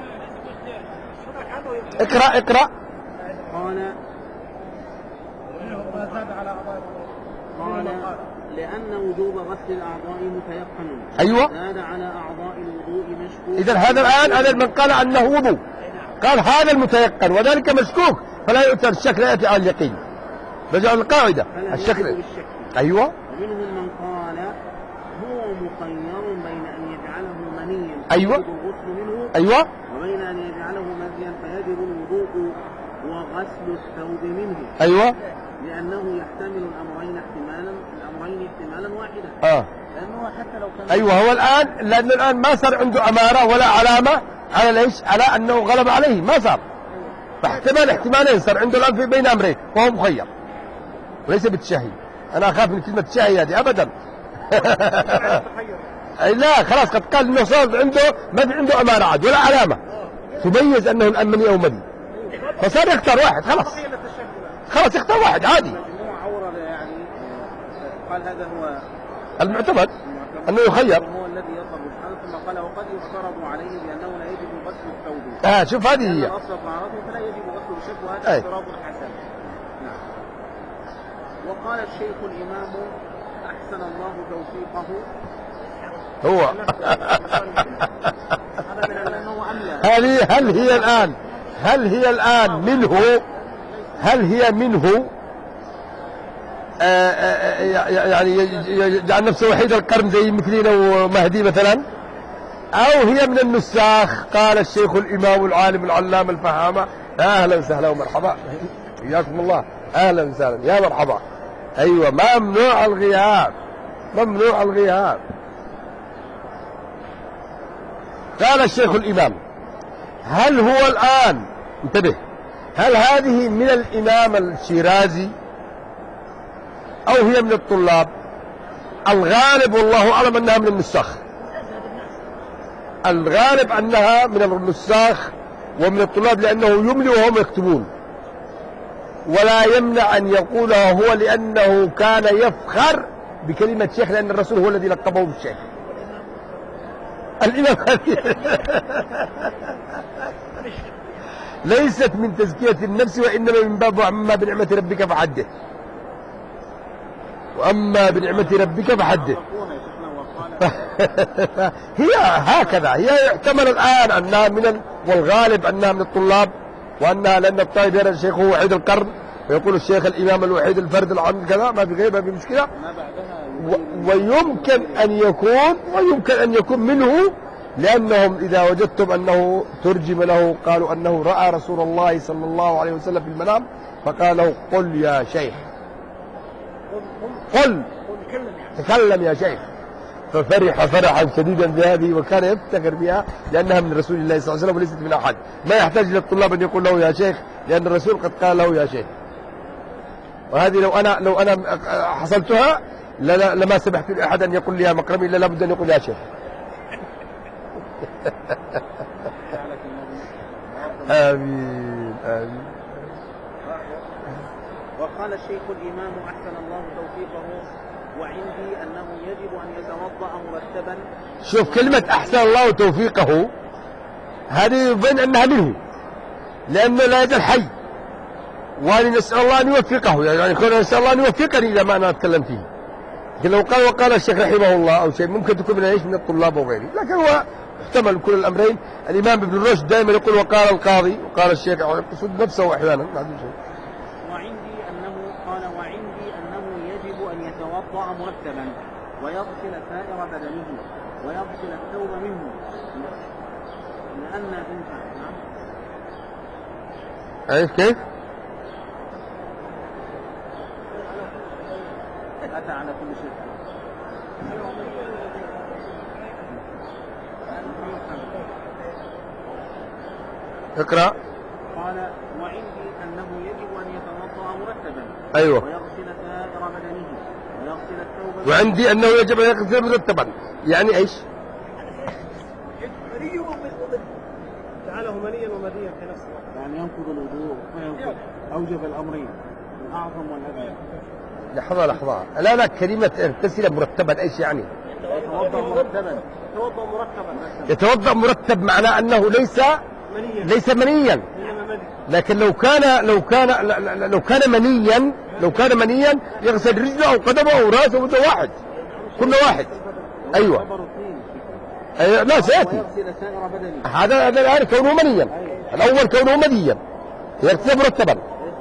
اقرأ اقرأ. قال ما زاد على أعضاء قال لأن وجوب غسل الأعضاء متيقن. أيوة. زاد على أعضاء الوضوء مشكوك. إذا هذا الآن هذا من قال أنه وضوء قال هذا المتيقن وذلك مشكوك فلا يؤتى الشك، لا يأتي على اليقين. رجع القاعدة الشك. أيوة. ومنهم من قال هو مخير بين أن يجعله منيا أيوة. فيجب الغسل منه أيوة. وبين أن يجعله مذيا فيجب الوضوء وغسل الثوب منه. أيوة. لأنه يحتمل الأمرين احتمالا الأمرين احتمالا واحدا. آه. لأنه حتى لو كان أيوة هو الآن لأنه الآن ما صار عنده أمارة ولا علامة على ليش على أنه غلب عليه، ما صار، فاحتمال احتمالين صار عنده الآن في بين أمرين وهو مخير وليس بالتشهي. أنا أخاف من كلمة تشهي هذه أبدا. أي لا خلاص قد قال إنه صار عنده ما في عنده أمارة عاد ولا علامة تميز أنه الأمني أو مدي، فصار يختار واحد خلاص خلاص يختار واحد عادي. مجموع عورة يعني قال هذا هو المعتمد أنه يخير. هو الذي يطلب الحل، ثم قال وقد يفترض عليه بأنه لا يجب غسل الثوب. آه شوف هذه هي. أصل طهارته فلا يجب غسل الشك، وهذا افتراض حسن. نعم. وقال الشيخ الإمام أحسن الله توفيقه هو هل هل هي الآن هل هي الآن منه هل هي منه يعني يجعل نفسه وحيد القرن زي مثلنا ومهدي مثلا، أو هي من النساخ. قال الشيخ الإمام العالم العلامة الفهامة. أهلا وسهلا ومرحبا، حياكم الله، أهلا وسهلا يا مرحبا. أيوة، ممنوع الغياب، ممنوع الغياب. قال الشيخ الإمام: هل هو الآن، انتبه، هل هذه من الإمام الشيرازي أو هي من الطلاب؟ الغالب والله أعلم أنها من النساخ، الغالب أنها من النساخ ومن الطلاب، لأنه يملي وهم يكتبون، ولا يمنع أن يقولها هو، لأنه كان يفخر بكلمة شيخ، لأن الرسول هو الذي لقبه بالشيخ. الإمام ليست من تزكية النفس، وإنما من باب وأما بنعمة ربك فحدث، وأما بنعمة ربك فحدث. هي هكذا، هي يحتمل الآن أنها من ال... والغالب أنها من الطلاب، وأنها لأن الطالب يرى الشيخ هو وحيد القرن، ويقول الشيخ الإمام الوحيد الفرد العام كذا، ما في غير، ما في مشكلة. و... ويمكن أن يكون ويمكن أن يكون منه، لأنهم إذا وجدتم أنه ترجم له قالوا أنه رأى رسول الله صلى الله عليه وسلم في المنام فقال له: قل يا شيخ، قل، تكلم يا شيخ. ففرح فرحا شديدا بهذه، وكان يفتخر بها لأنها من رسول الله صلى الله عليه وسلم وليست من أحد. ما يحتاج للطلاب أن يقول له يا شيخ، لأن الرسول قد قال له يا شيخ. وهذه لو أنا لو أنا حصلتها لما سمحت لأحد أن يقول لي يا مكرمي، إلا لابد أن يقول يا شيخ. آمين آمين. وقال الشيخ الإمام أحسن الله توفيقه: وعندي أنه يجب أن يتوضأ مرتبا. شوف كلمة أحسن الله توفيقه، هذه يبين أنها منه، لأنه لا يزال حي، ونسأل الله أن يوفقه، يعني كنا نسأل الله أن يوفقني إذا ما أنا أتكلم فيه. لكن لو قال وقال الشيخ رحمه الله أو شيء، ممكن تكون من ايش، من الطلاب وغيره، لكن هو احتمل كل الأمرين. الإمام ابن رشد دائما يقول وقال القاضي وقال الشيخ، يقصد نفسه أحيانا، ما عنده شيء. وعندي أنه قال وعندي أنه يجب أن يتوضأ مرتبا ويغسل سائر بدنه ويغسل الثوب منه، لأن بنت نعم عرفت كيف؟ أتى على كل شيء. اقرأ. قال وعندي أنه يجب أن يتوضأ مرتبا أيوة، ويغسل سائر بدنه ويغسل الثوب. وعندي أنه يجب أن يغسل مرتبا، يعني إيش؟ جعله منيا ومديا في نفس الوقت، يعني ينقض الوضوء وينقض، أوجب الأمرين الأعظم والأبعد. لحظة لحظة، لا لا، كلمة اغتسل مرتبا ايش يعني؟ يتوضأ مرتبا. يتوضا مرتبا. يتوضأ مرتب معناه أنه ليس منيا، ليس منيا، لكن لو كان لو كان لو كان منيا لو كان منيا يغسل رجله أو قدمه أو رأسه، وده واحد، كل واحد. أيوة أيوة، لا سيأتي هذا هذا الآن كونه منيا، الأول كونه منيا يغسل مرتبا.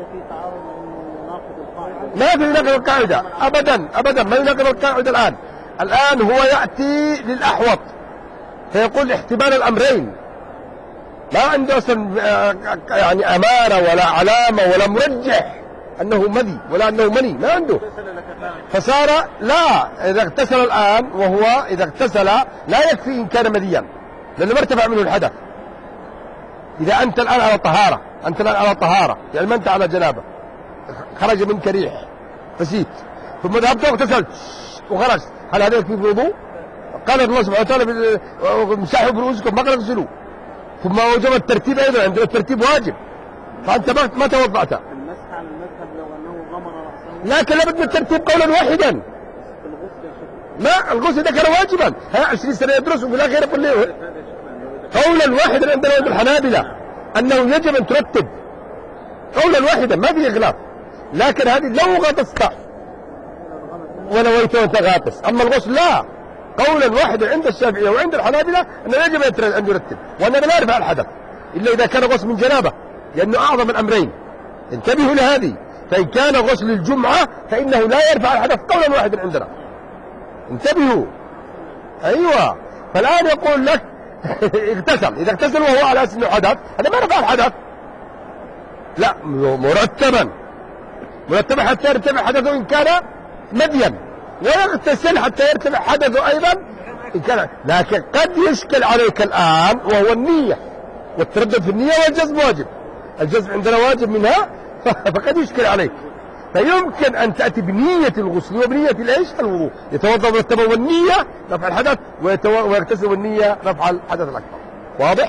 ما في يناقض القاعدة أبدا أبدا، ما يناقض القاعدة الآن. الآن هو يأتي للأحوط فيقول احتمال الأمرين، ما عنده أصلا يعني أمارة ولا علامة ولا مرجح أنه مذي ولا أنه مني، ما عنده. فصار لا، إذا اغتسل الآن وهو إذا اغتسل لا يكفي إن كان مذيا، لأنه ما ارتفع منه الحدث. إذا أنت الآن على طهارة، أنت الآن على طهارة يعني ما أنت على جنابة، خرج منك ريح فسيت، ثم ذهبت واغتسلت وخرجت، هل هذا يكفي بالوضوء؟ قال الله سبحانه وتعالى امسحوا برؤوسكم، ما قال اغسلوا. ثم وجب الترتيب أيضا، عندنا الترتيب واجب، فأنت ما توضأت. المسح على المذهب لو أنه غمر رأسه، لكن لابد من الترتيب قولا واحدا. ما الغسل ده كان واجبا، ها عشرين سنة يدرس وفي الآخر يقول لي قولا واحدا عندنا عند الحنابلة أنه يجب أن ترتب قولا واحدا، ما في إغلاق. لكن هذه لو غطست ونويت وانت غاطس، أما الغسل لا، قولا واحدا عند الشافعية وعند الحنابلة أنه يجب أن يرتب، وأننا لا يرفع الحدث إلا إذا كان غسل من جنابة، لأنه أعظم الأمرين. انتبهوا لهذه، فإن كان غسل الجمعة فإنه لا يرفع الحدث قولا واحدا عندنا. انتبهوا. أيوة. فالآن يقول لك اغتسل، إذا اغتسل وهو على أساس أنه حدث هذا ما رفع الحدث، لا مرتبا مرتبا حتى يرتفع حدثه إن كان مديا، ويغتسل حتى يرتفع حدثه أيضا إن كان. لكن قد يشكل عليك الآن وهو النية والتردد في النية، والجزم واجب، الجزم عندنا واجب منها فقد يشكل عليك. فيمكن أن تأتي بنية الغسل وبنية الإيش الوضوء، يتوضأ مرتبا والنية رفع الحدث، ويغتسل والنية رفع الحدث الأكبر. واضح؟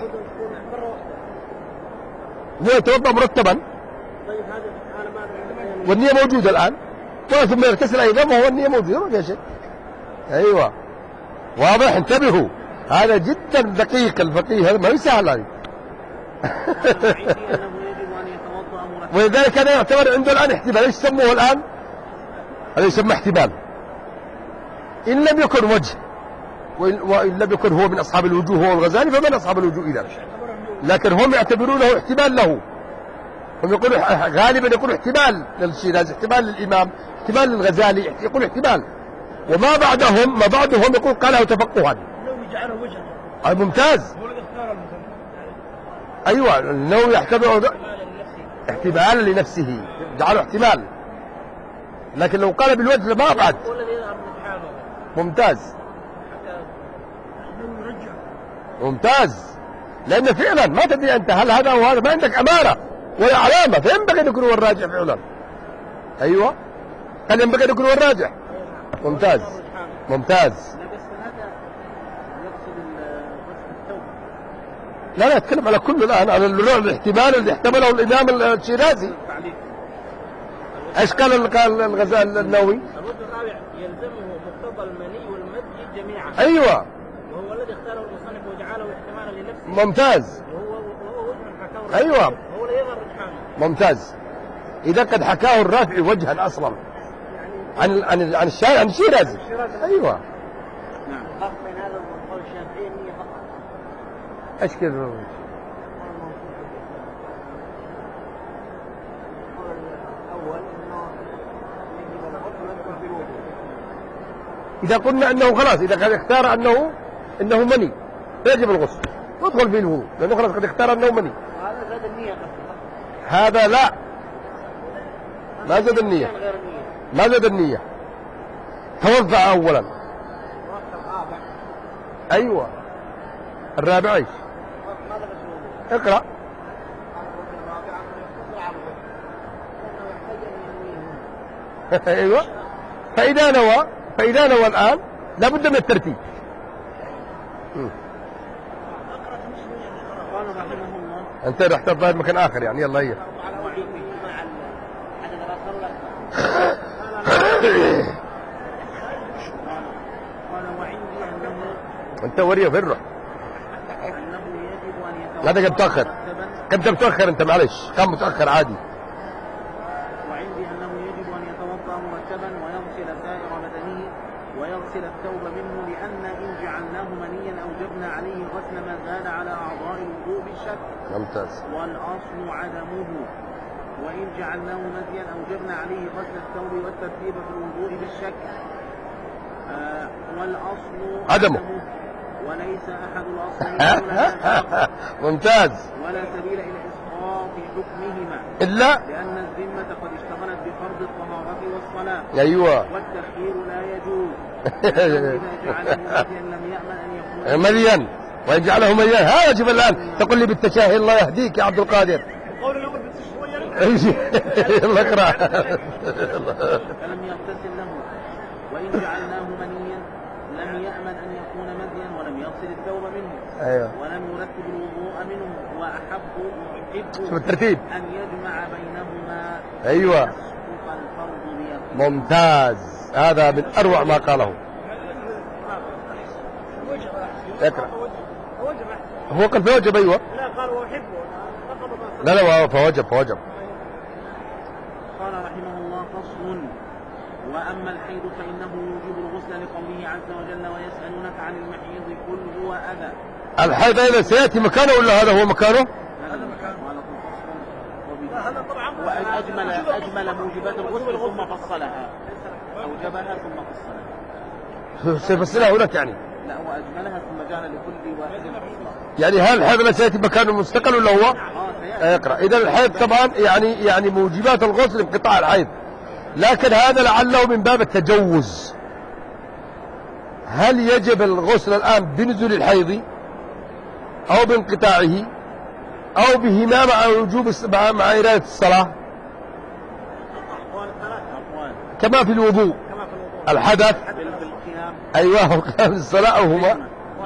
هو يتوضأ مرتبا والنية موجودة الآن، ثم يغتسل أيضا وهو النية موجودة ما فيها شيء. أيوة. واضح؟ انتبهوا، هذا جدا دقيق الفقيه، هذا ما يسهل عليه. ولذلك هذا يعتبر عنده الآن احتمال. ايش يسموه الآن؟ هذا يسمى احتمال إن لم يكن وجه، وإن لم يكن هو من أصحاب الوجوه هو الغزالي فمن أصحاب الوجوه إذا، لكن هم يعتبرونه احتمال له. هم يقولوا غالبا يقول احتمال للشيرازي، احتمال للإمام، احتمال للغزالي، يقول احتمال. وما بعدهم ما بعدهم يقول قاله تفقها. أي ممتاز. أيوة النووي يعتبره احتمال لنفسه، جعله احتمال، لكن لو قال بالوجه ما بعد. ممتاز ممتاز، لأن فعلا ما تدري أنت هل هذا وهذا، ما عندك أمارة ولا علامة، فينبغي أن يكون هو الراجح فعلا. أيوة هل ينبغي أن يكون هو الراجح؟ ممتاز ممتاز. لا لا أتكلم على كل الآن، على النوع الاحتمال اللي احتمله الإمام الشيرازي. ايش قال قال الغزالي النووي؟ الوجه الرابع يلزمه مقتضى المني والمدي جميعا. ايوه. وهو الذي اختاره المصنف وجعله احتمالا لنفسه. ممتاز. وهو وهو وجه حكاه. ايوه. هو لا يظهر رجحانه. ممتاز. اذا قد حكاه الرافعي وجها اصلا عن عن عن الشاعر عن الشيرازي. ايوه. نعم. فرق بين هذا والقول الشافعي النية فقط. ايش كذا؟ إذا قلنا أنه خلاص، إذا كان اختار أنه إنه مني يجب الغسل وادخل فيه الوضوء، لأنه خلاص قد اختار أنه مني. هذا زاد النية. هذا لا، ما زاد النية، ما زاد النية. توضأ أولا. أيوة. الرابع ايش؟ اقرأ. أيوة. فإذا نوى فإذا نوى الآن لابد من الترتيب. أنت رحت الظاهر مكان آخر يعني. يلا هي. أنت وريه فين روح؟ لا ده متأخر، كنت متأخر أنت معلش، كان متأخر عادي. وعندي أنه يجب أن يتوضأ مرتبا ويغسل سائر بدنه ويغسل الثوب منه، لأن إن جعلناه منيا أوجبنا عليه غسل ما زاد على أعضاء الوضوء بالشك. ممتاز. والأصل عدمه. وإن جعلناه مزيا أوجبنا عليه غسل الثوب والترتيب في الوضوء بالشك. آه والأصل عدمه. وليس أحد الأصلين ممتاز. ولا سبيل إلى إسقاط حكمهما إلا لأن الذمة قد اشتغلت بفرض الطهارة والصلاة. أيوة. والتأخير لا يجوز. إذا جعله مزيا لم يأمن أن يكون مليا، وإن جعله مليا. ها يجب الآن تقول لي بالتشاهي الله يهديك يا عبد القادر. يلا اقرأ. فلم يغتسل له. وإن جعلناه منيا لم يأمن أن يكون مزيا ولم يغسل الثوب منه. أيوة. ولم يرتب الوضوء منه. وأحب شوف الترتيب أن يجمع بينهما. أيوة. الفرض بيقين. ممتاز، هذا من أروع ما قاله. اقرأ. هو قال فوجب. أيوة. لا قال وأحبه. لا لا فوجب فوجب. قال رحمه الله فصل. وأما الحيض فإنه يوجب الغسل لقوله عز وجل ويسألونك عن المحيض قل هو أذى. الحيض أيضا سيأتي مكانه ولا هذا هو مكانه؟ هذا مكانه. هذا طبعا أجمل أجمل موجبات الغسل ثم فصلها، أوجبها ثم فصلها. سيفصلها هناك يعني؟ لا، هو أجملها ثم جعل لكل واحد فصلا. يعني هل هذا سيأتي مكانه مستقل ولا هو؟ اه يقرأ. إذا الحيض طبعا يعني يعني موجبات الغسل انقطاع الحيض، لكن هذا لعله من باب التجوز. هل يجب الغسل الآن بنزول الحيض أو بانقطاعه أو بهما مع وجوب مع مع إرادة الصلاة؟ كما في الوضوء الحدث أيوه وقيام الصلاة أو هما.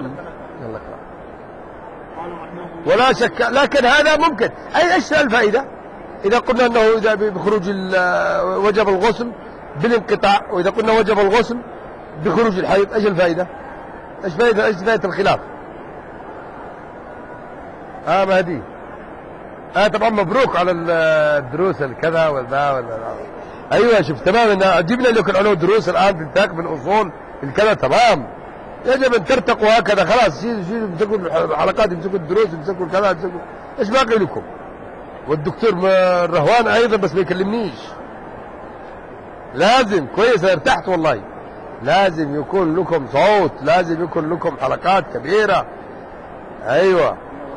ولا شك، لكن هذا ممكن. أي إيش الفائدة إذا قلنا أنه إذا بخروج وجب الغسل بالانقطاع، وإذا قلنا وجب الغسل بخروج الحيض، إيش الفائدة؟ إيش فائدة إيش فائدة الخلاف؟ آه مهدي آه طبعا مبروك على الدروس الكذا والذا والذا. أيوة شوف تمام، عجبنا لو كان علوم الدروس الآن تلتاق بالأصول الكذا تمام. يجب أن ترتقوا هكذا خلاص. شيء شيء يمسكوا الحلقات، يمسكوا الدروس، يمسكوا الكذا، يمسكوا إيش باقي لكم؟ والدكتور الرهوان أيضا بس ما يكلمنيش. لازم كويس، ارتحت والله. لازم يكون لكم صوت، لازم يكون لكم حلقات كبيرة. أيوة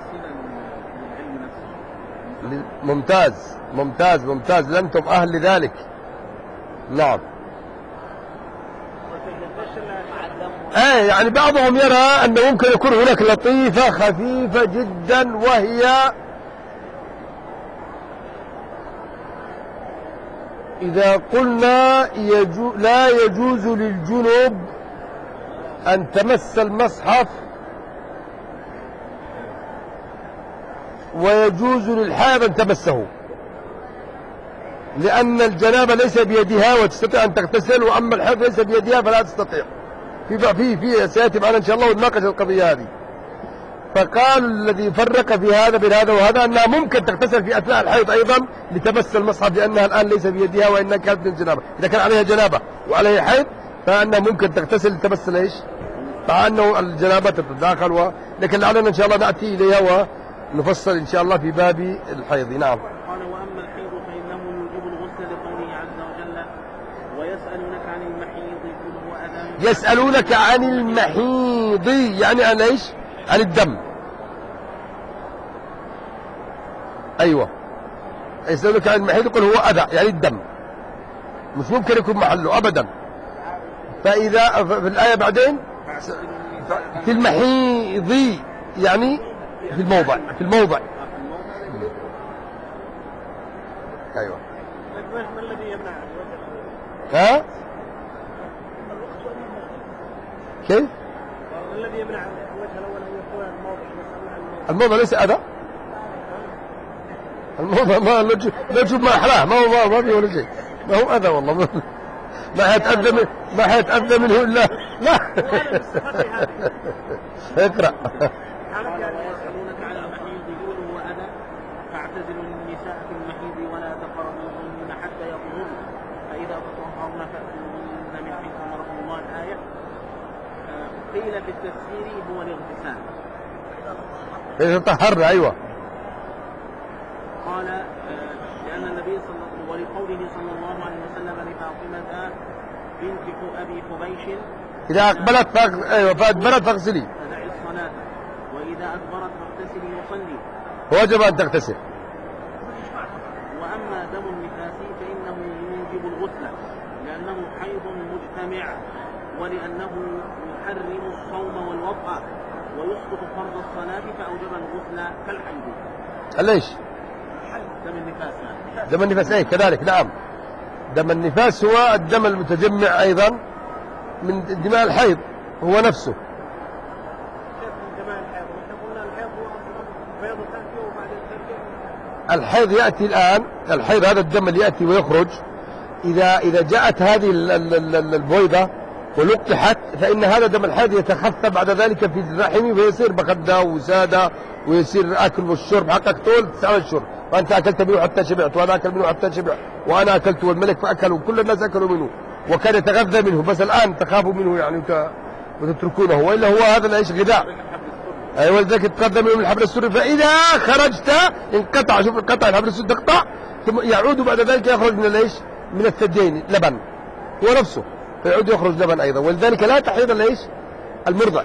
ممتاز ممتاز ممتاز، لأنتم أهل لذلك. نعم. ايه يعني بعضهم يرى أنه ممكن يكون هناك لطيفة خفيفة جدا، وهي إذا قلنا يجو لا يجوز للجنوب أن تمس المصحف، ويجوز للحائض أن تمسه، لأن الجنابة ليس بيدها وتستطيع أن تغتسل، وأما الحائض ليس بيدها فلا تستطيع. في في في سيأتي معنا إن شاء الله ونناقش القضية هذه. فقال الذي فرق في هذا بين هذا وهذا أنها ممكن تغتسل في أثناء الحيض أيضا لتمس المصحف، لأنها الآن ليس بيدها وإنها كانت من جنابة. إذا كان عليها جنابة وعليها حيض فأنها ممكن تغتسل لتمس إيش؟ مع أنه الجنابة تتداخل و... لكن لعلنا إن شاء الله نأتي إليها ونفصل إن شاء الله في باب الحيض. نعم. قال وأما الحيض فإنه يوجب الغسل لقوله عز وجل ويسألونك عن المحيض قل هو أذى. يسألونك عن المحيض يعني عن إيش؟ عن الدم. أيوة يسألونك عن المحيض يقول هو أذى يعني الدم، مش ممكن يكون محله أبدا. فإذا في الآية بعدين في المحيض يعني في الموضع في الموضع أيوة. ما الذي يمنع؟ ها؟ كيف؟ الذي يمنع الوجه الأول أن يكون الموضع الموضع ليس أذى. الموضع ما لا تشوف ما أحلاه، ما هو ما فيه ولا شيء، ما هو أذى والله. ما ما حيتأذى من ما حيتأذى منه إلا لا. اقرأ. ويسألونك عن المحيض قل هو أذى فاعتزلوا النساء في المحيض ولا تقربوهن حتى يطهرن فإذا تطهرن فأتوهن من حيث أمركم الله. الآية قيل في التفسير هو الاغتسال. إذا طهرنا أيوة. قال لأن النبي صلى الله عليه وسلم ولقوله صلى الله عليه وسلم لفاطمة بنت أبي حبيش إذا أقبلت فأغ... أيوة فأدبرت فاغسلي. فدعي الصلاة وإذا أدبرت فاغتسلي وصلي. وجب أن تغتسل. وأما دم النفاس فإنه يوجب الغسل لأنه حيض مجتمع ولأنه يحرم الصوم والوضع ويسقط فرض الصلاة فأوجب الغسل كالحيض. ليش؟ دم النفاس يعني. دم النفاس أي كذلك. نعم دم النفاس هو الدم المتجمع أيضا من دماء الحيض هو نفسه. الحيض يأتي الآن، الحيض هذا الدم اللي يأتي ويخرج إذا إذا جاءت هذه البويضة ولقحت فإن هذا دم الحيض يتخفى بعد ذلك في الرحم ويصير بخدة وسادة ويصير أكل والشرب حقك طول تسعة الشرب، وأنت أكلت منه حتى شبعت وأنا أكل منه حتى شبع وأنا أكلت والملك فأكلوا كل الناس أكلوا منه وكان يتغذى منه، بس الآن تخافوا منه يعني وتتركونه، وإلا هو هذا العيش غذاء. أي ولذلك تقدم من الحبل السري، فإذا خرجت انقطع. شوف انقطع الحبل السري تقطع، ثم يعود بعد ذلك يخرج من ليش؟ من الثديين لبن هو نفسه، فيعود يخرج لبن أيضا، ولذلك لا تحيض ليش؟ المرضع.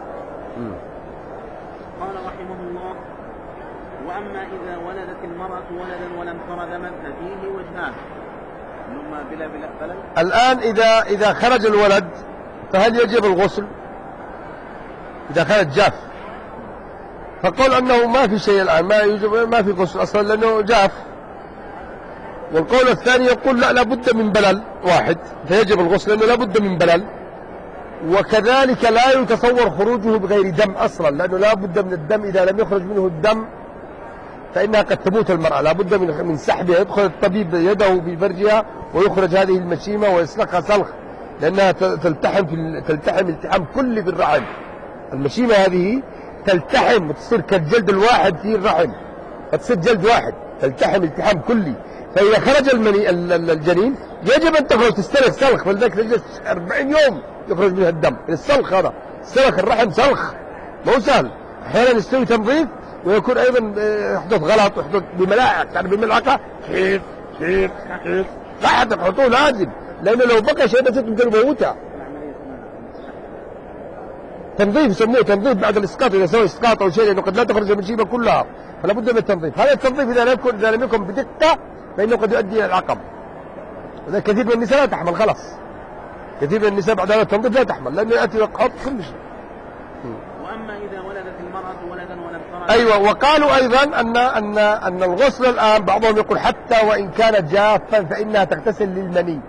قال رحمه الله: وأما إذا ولدت المرأة ولدا ولم تر دما ففيه وجهان. ثم بلا بلا بلل. الآن إذا إذا خرج الولد فهل يجب الغسل؟ إذا خرج جاف، فقول أنه ما في شيء الآن، ما يجب، ما في غسل أصلا لأنه جاف. والقول الثاني يقول لا، لابد من بلل واحد فيجب الغسل لأنه لابد من بلل. وكذلك لا يتصور خروجه بغير دم أصلا، لأنه لابد من الدم، إذا لم يخرج منه الدم فإنها قد تموت المرأة، لابد من من سحبها، يدخل الطبيب يده في فرجها ويخرج هذه المشيمة ويسلخها سلخ، لأنها تلتحم في تلتحم التحام كلي في الرحم. المشيمة هذه تلتحم وتصير كالجلد الواحد في الرحم، فتصير جلد واحد، تلتحم التحام كلي. فإذا خرج المني الجنين يجب أن تخرج تستلخ سلخ، فلذلك تجلس أربعين يوم يخرج منها الدم. السلخ هذا سلخ الرحم سلخ مو سهل، أحيانا يستوي تنظيف ويكون أيضا يحدث غلط، يحدث بملاعق، يعني بملعقة حيف حيف حيف، لا حد تحطوه لازم، لأنه لو بقى شيء بس تقدر موتها. تنظيف يسموه تنظيف بعد الإسقاط، إذا سوى إسقاط أو شيء، لأنه قد لا تخرج المشيمة كلها، فلا بد من التنظيف. هذا التنظيف إذا لم يكن إذا لم يكن بدقة فإنه قد يؤدي إلى العقم. إذا كثير من النساء لا تحمل خلاص، كثير من النساء بعد هذا التنظيف لا تحمل، لأنه يأتي يقحط كل شيء. وأما إذا ولدت المرأة ولدا ولم ترى. أيوة، وقالوا أيضا أن أن أن الغسل الآن بعضهم يقول حتى وإن كانت جافا فإنها تغتسل للمني.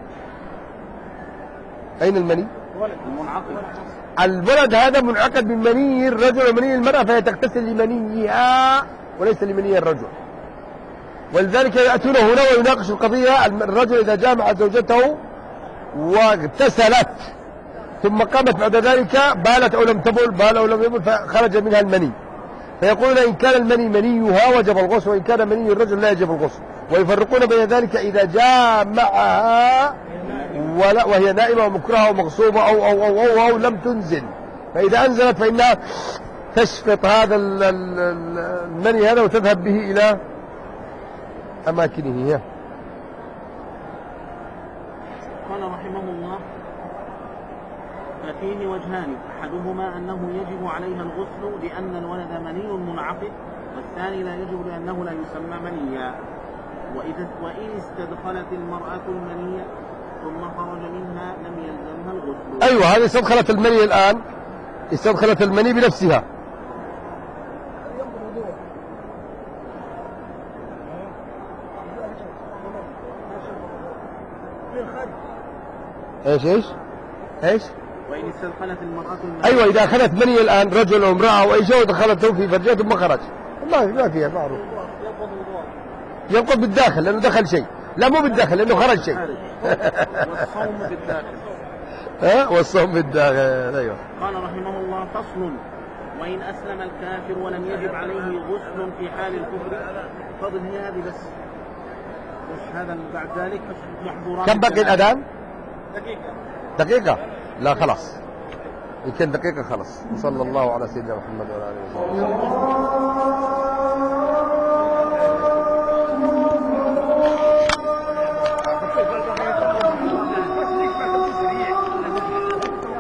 أين المني؟ المنعقد. الولد هذا منعقد من مني الرجل ومني المرأة، فهي تغتسل لمنيها وليس لمني الرجل. ولذلك يأتون هنا ويناقش القضية. الرجل إذا جامع زوجته واغتسلت ثم قامت بعد ذلك بالت أو لم تبل، بال أو لم يبل، فخرج منها المني، فيقولون إن كان المني منيها وجب الغسل، وإن كان مني الرجل لا يجب الغسل. ويفرقون بين ذلك إذا جامعها وهي نائمة ومكرهة ومغصوبة أو أو أو, أو, أو لم تنزل، فإذا أنزلت فإنها تشفط هذا المني هذا وتذهب به إلى أماكنه. قال رحمه الله: ففيه وجهان، أحدهما أنه يجب عليها الغسل لأن الولد مني منعقد، والثاني لا يجب لأنه لا يسمى منيا. وإذا وإن استدخلت المرأة المني ثم خرج منها لم يلزمها الغسل. أيوة، هذه استدخلت المني الآن، استدخلت المني بنفسها. ايش ايش ايش وإن استدخلت المرأة المني. ايوه، اذا اخذت مني الان رجل او امراه او اي شيء ودخلته في فرجها ثم خرج، ما ما فيها، معروف ينقض بالداخل لانه دخل شيء، لا مو بالداخل لانه خرج شيء. والصوم بالداخل. ها والصوم بالداخل. ايوه. قال رحمه الله: فصل: وإن أسلم الكافر ولم يجب عليه غسل في حال الكفر. فضل هي هذه بس بس هذا بعد ذلك محظورات. كم بقي الأذان؟ دقيقة. دقيقة؟ لا خلاص، يمكن دقيقة خلاص. صلى الله على سيدنا محمد وعلى آله وصحبه.